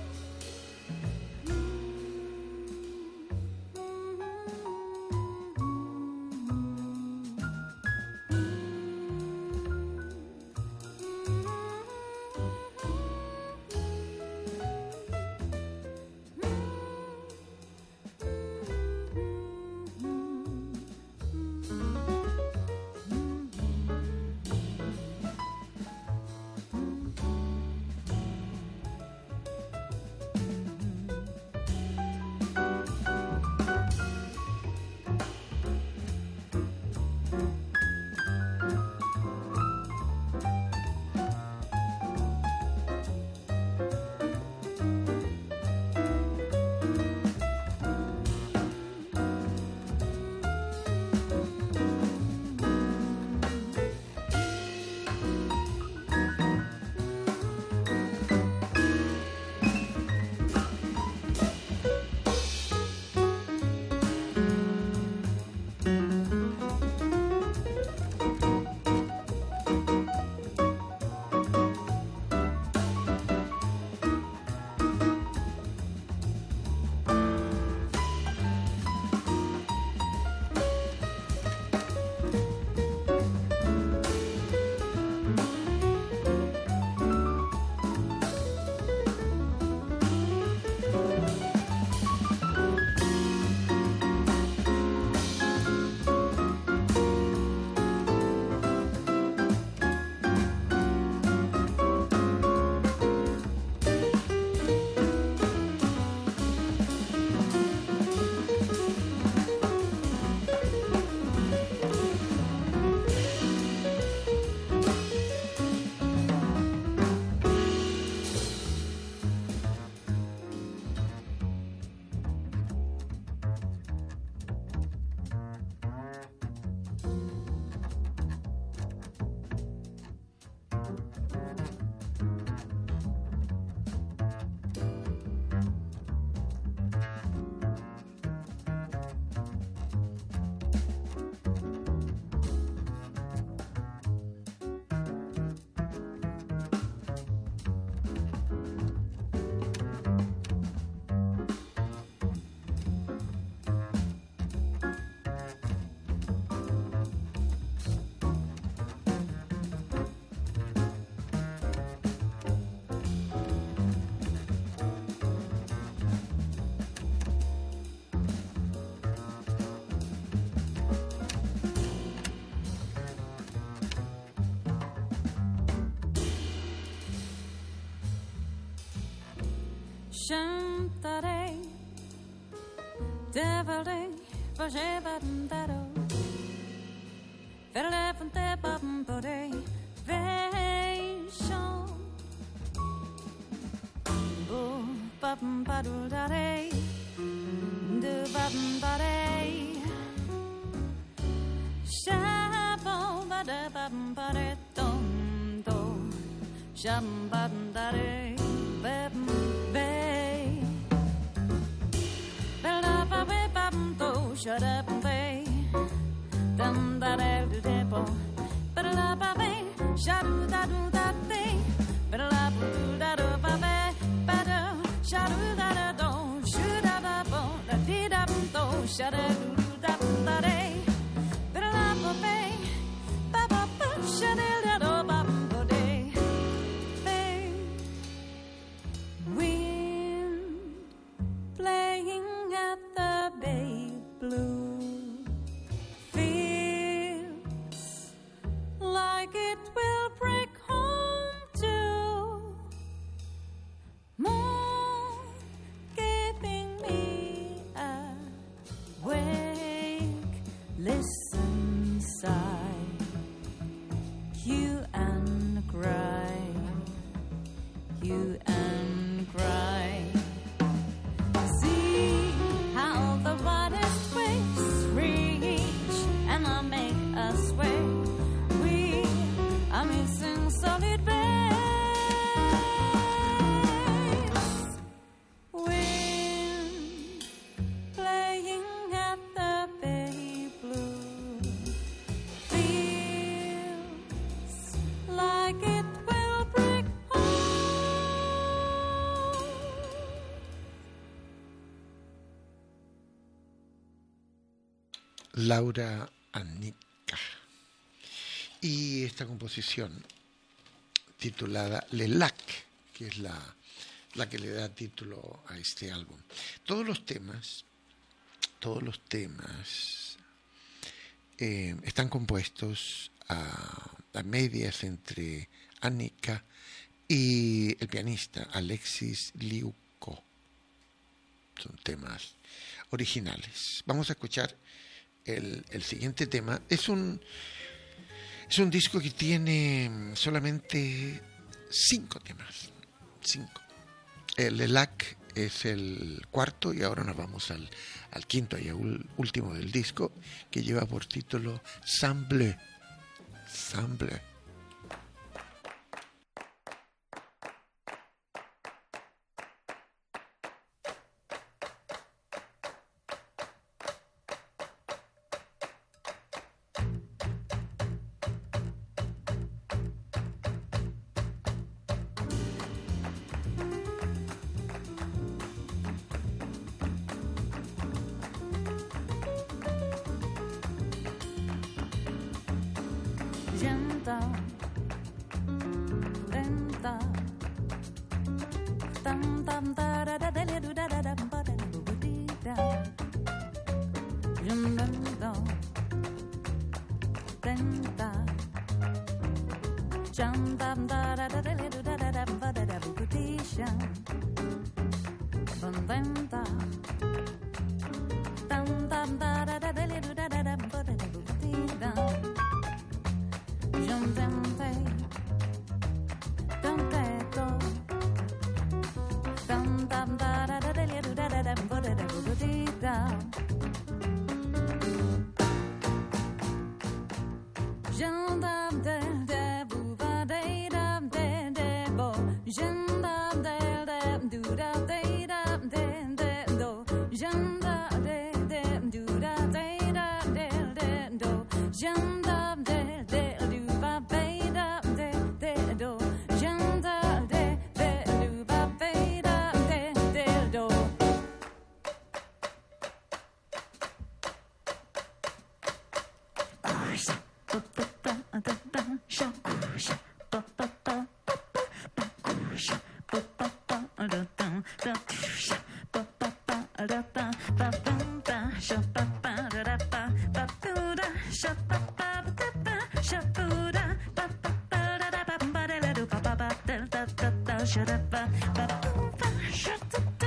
Shantare, devare, vajevandaro, verlevante bambore, vation, bo bambadudare, do bambare, shabo bada bambare, dom do, shambandare, bem. Shut up and play. Dum da da do depo. But a la ba be. Shadu da do da day. But a la do da do ba be. Better. Shadu da da do. Shoot da da bo. Da dee da do. Shut up do da da day. But a la ba be. Ba ba ba. Shadu da do ba ba day. Bay. Wind playing at the bay. Blue feels like it will break home too. More giving me awake. Listen, sigh, hue and cry, hue and cry. See how the widest waves reach, and I make us way. We are missing solid base. Wind playing at the bay blue feels like it will break home. Laura Annika. Y esta composición titulada Le Lac, que es la, la que le da título a este álbum. Todos los temas, todos los temas eh, están compuestos a, a medias entre Annika y el pianista Alexis Liuko. Son temas originales. Vamos a escuchar El, el siguiente tema. Es un es un disco que tiene solamente cinco temas. Cinco. El Le Lac es el cuarto y ahora nos vamos al, al quinto y al último del disco, que lleva por título Saint Bleu. Saint Bleu. Lenta, lenta, tam tam da da da da da da da da da da da. Lenta, lenta, jam tam da da da da da da da da da da da da. Lenta, tam tam da da da da da da da da da da. Shut up,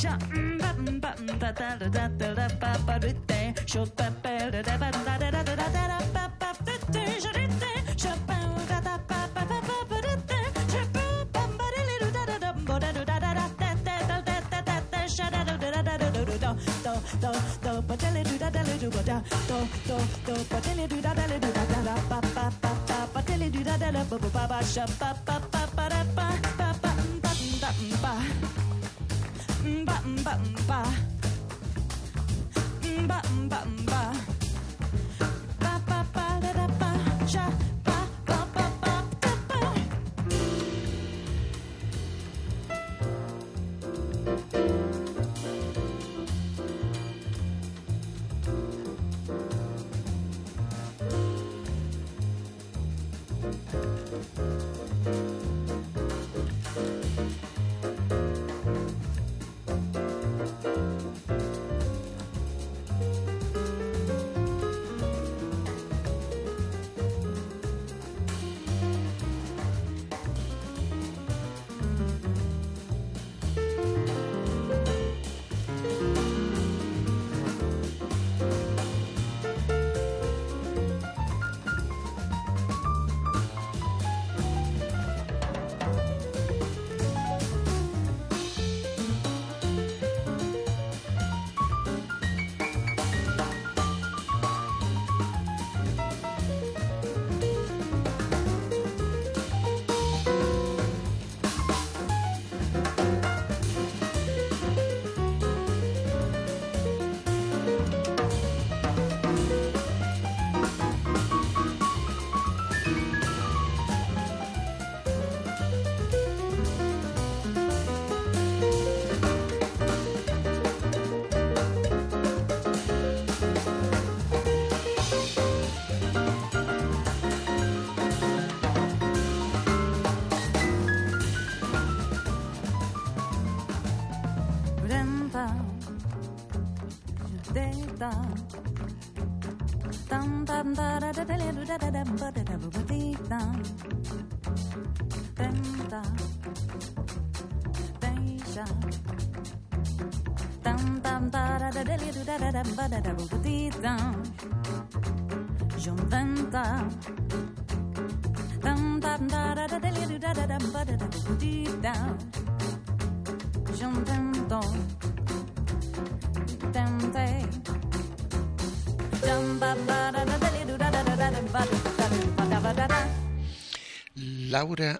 Laura,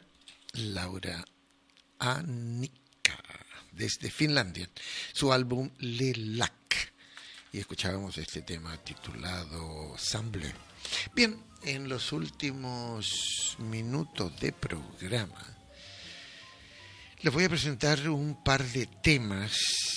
Laura Annika, desde Finlandia, su álbum Le Lac, y escuchábamos este tema titulado Samble. Bien, en los últimos minutos de programa les voy a presentar un par de temas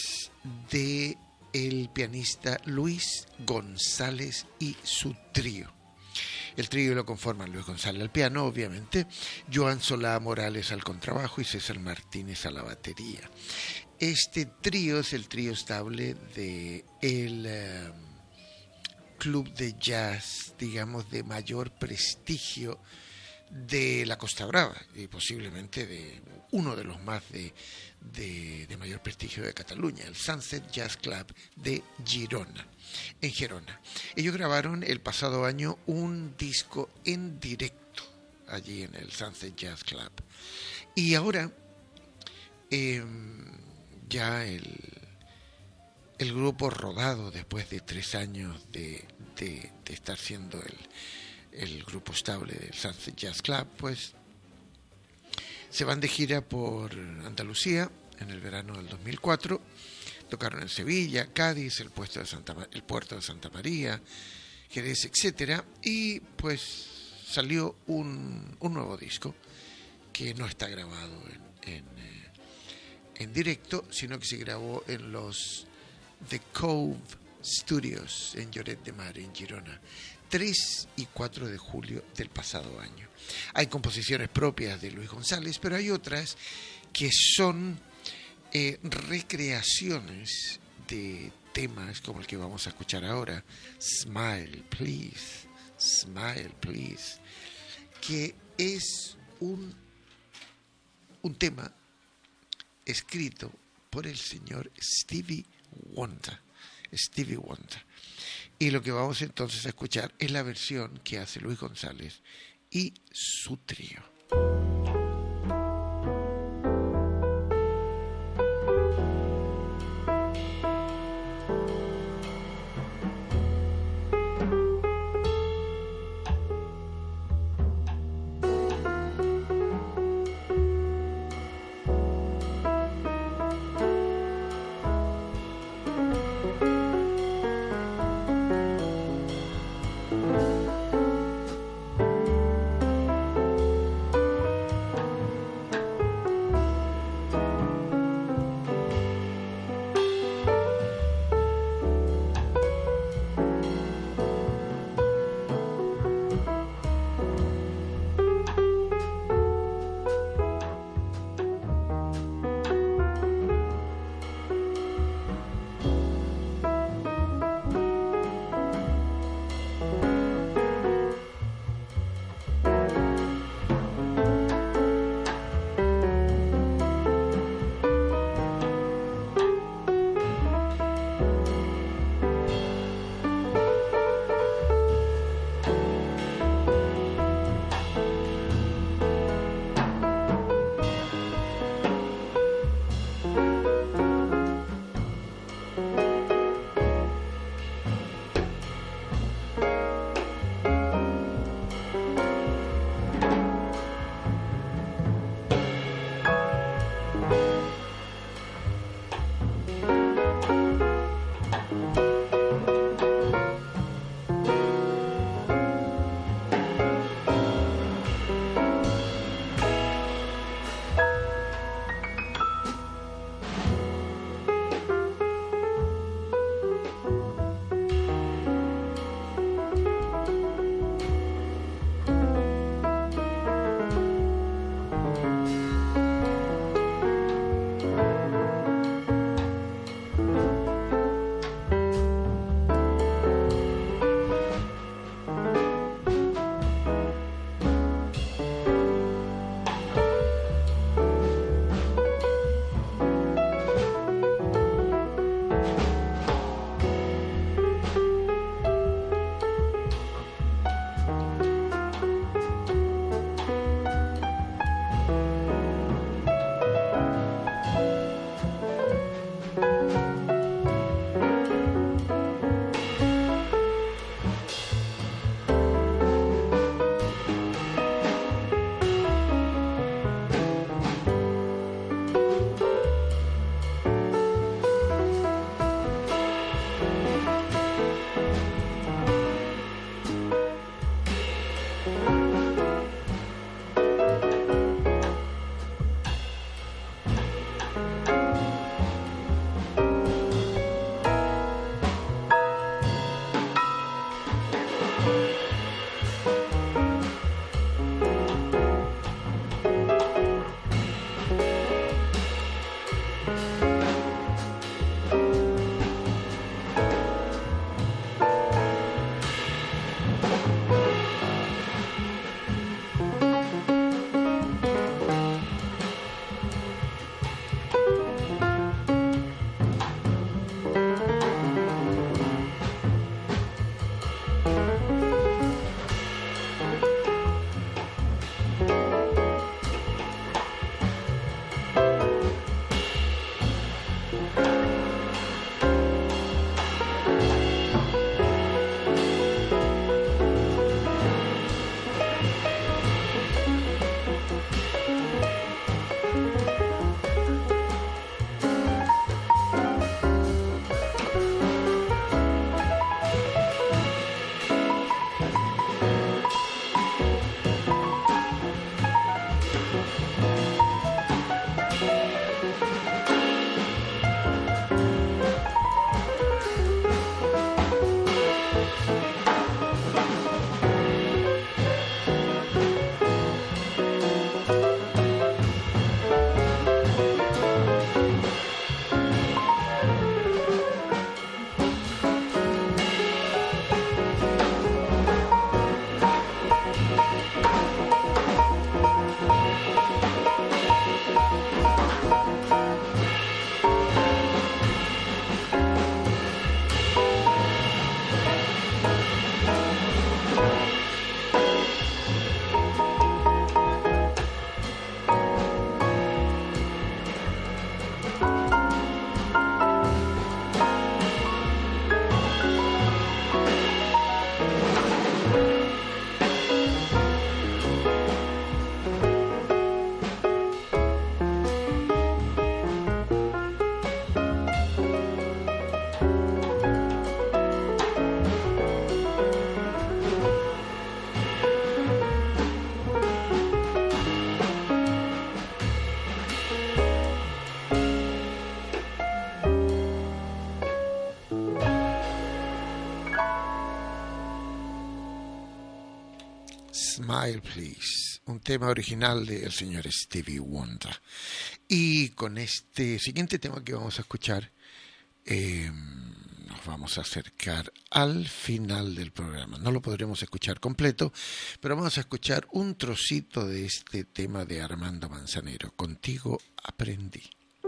de el pianista Luis González y su trío. El trío lo conforman Luis González al piano, obviamente, Joan Solá Morales al contrabajo y César Martínez a la batería. Este trío es el trío estable de el eh, club de jazz, digamos, de mayor prestigio de la Costa Brava y posiblemente de uno de los más de, de, de mayor prestigio de Cataluña, el Sunset Jazz Club de Girona, en Gerona. Ellos grabaron el pasado año un disco en directo allí en el Sunset Jazz Club. Y ahora eh, ya el, el grupo rodado después de tres años de, de, de estar siendo el el grupo estable del Sunset Jazz Club, pues se van de gira por Andalucía en el verano del dos mil cuatro, tocaron en Sevilla, Cádiz, el, puesto de Santa, el puerto de Santa María, Jerez, etcétera, y pues salió un, un nuevo disco que no está grabado en, en, eh, en directo, sino que se grabó en los The Cove Studios en Lloret de Mar, en Girona, tres y cuatro de julio del pasado año. Hay composiciones propias de Luis González, pero hay otras que son eh, recreaciones de temas como el que vamos a escuchar ahora, Smile Please, Smile Please, que es un, un tema escrito por el señor Stevie Wonder. Stevie Wonder. Y lo que vamos entonces a escuchar es la versión que hace Luis González y su trío. Thank Smile Please, un tema original del señor Stevie Wonder. Y con este siguiente tema que vamos a escuchar, eh, nos vamos a acercar al final del programa. No lo podremos escuchar completo, pero vamos a escuchar un trocito de este tema de Armando Manzanero. Contigo aprendí.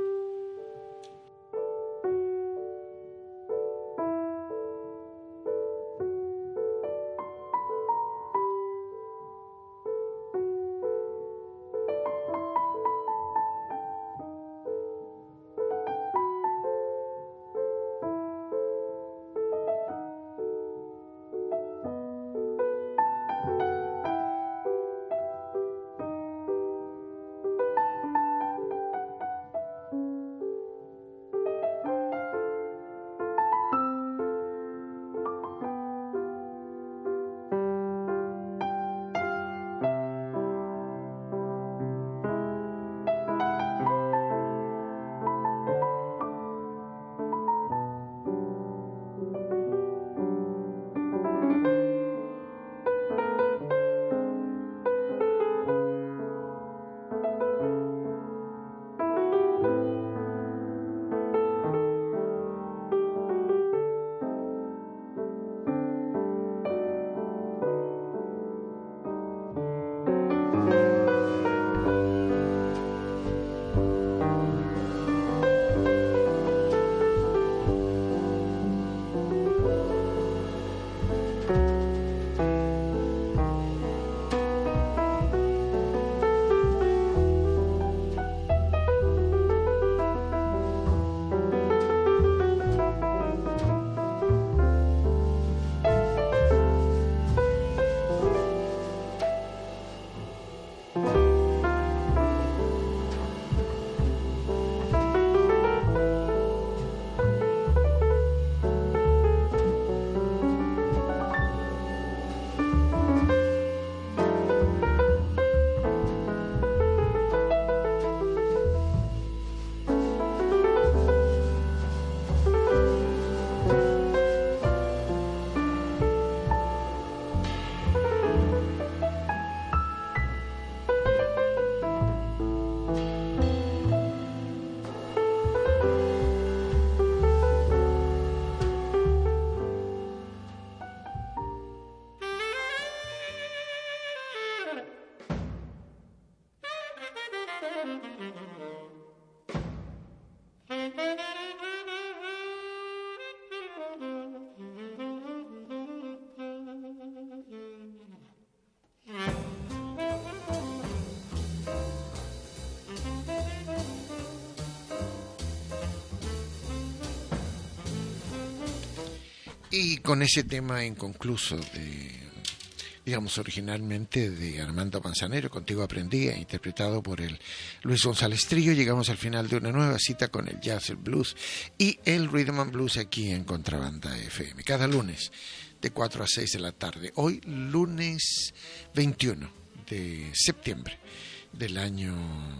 Y con ese tema inconcluso de, digamos, originalmente de Armando Manzanero, Contigo aprendí, interpretado por el Luis González Trillo, llegamos al final de una nueva cita con el jazz, el blues y el rhythm and blues aquí en Contrabanda F M. Cada lunes de cuatro a seis de la tarde. Hoy, lunes veintiuno de septiembre del año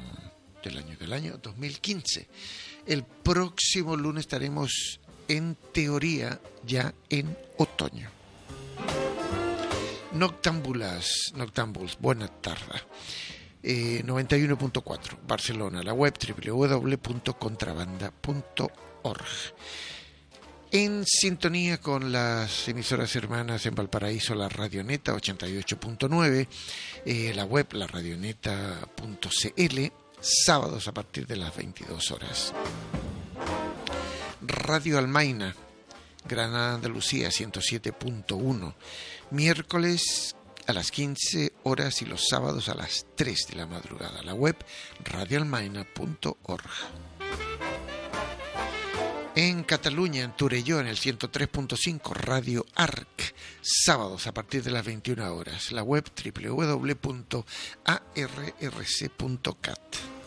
del año del año dos mil quince. El próximo lunes estaremos en teoría ya en otoño. Noctámbulas, Noctámbuls, buena tarde. Eh, noventa y uno punto cuatro, Barcelona, la web doble u doble u doble u punto contrabanda punto org. En sintonía con las emisoras hermanas en Valparaíso, la Radioneta ochenta y ocho punto nueve, eh, la web la radioneta punto c l, sábados a partir de las veintidós horas. Radio Almaina, Granada, Andalucía, ciento siete punto uno, miércoles a las quince horas y los sábados a las tres de la madrugada. La web radio almaina punto org. En Cataluña, en Torelló, en el ciento tres punto cinco, Radio Arc, sábados a partir de las veintiuna horas. La web doble u doble u doble u punto a r r c punto cat.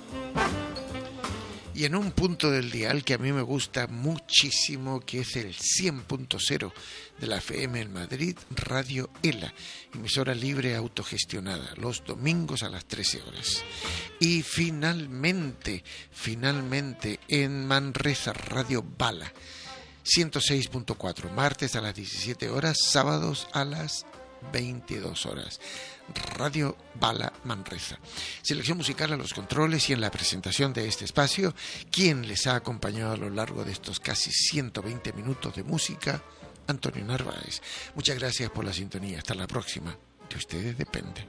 Y en un punto del dial que a mí me gusta muchísimo, que es el cien punto cero de la F M en Madrid, Radio ELA, emisora libre autogestionada, los domingos a las trece horas. Y finalmente, finalmente, en Manresa, Radio Bala, ciento seis punto cuatro, martes a las diecisiete horas, sábados a las veintidós horas. Radio Bala Manresa. Selección musical a los controles y en la presentación de este espacio, quien les ha acompañado a lo largo de estos casi ciento veinte minutos de música, Antonio Narváez. Muchas gracias por la sintonía. Hasta la próxima. De ustedes depende.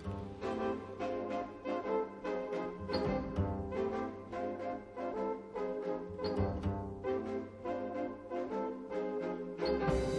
Thank you.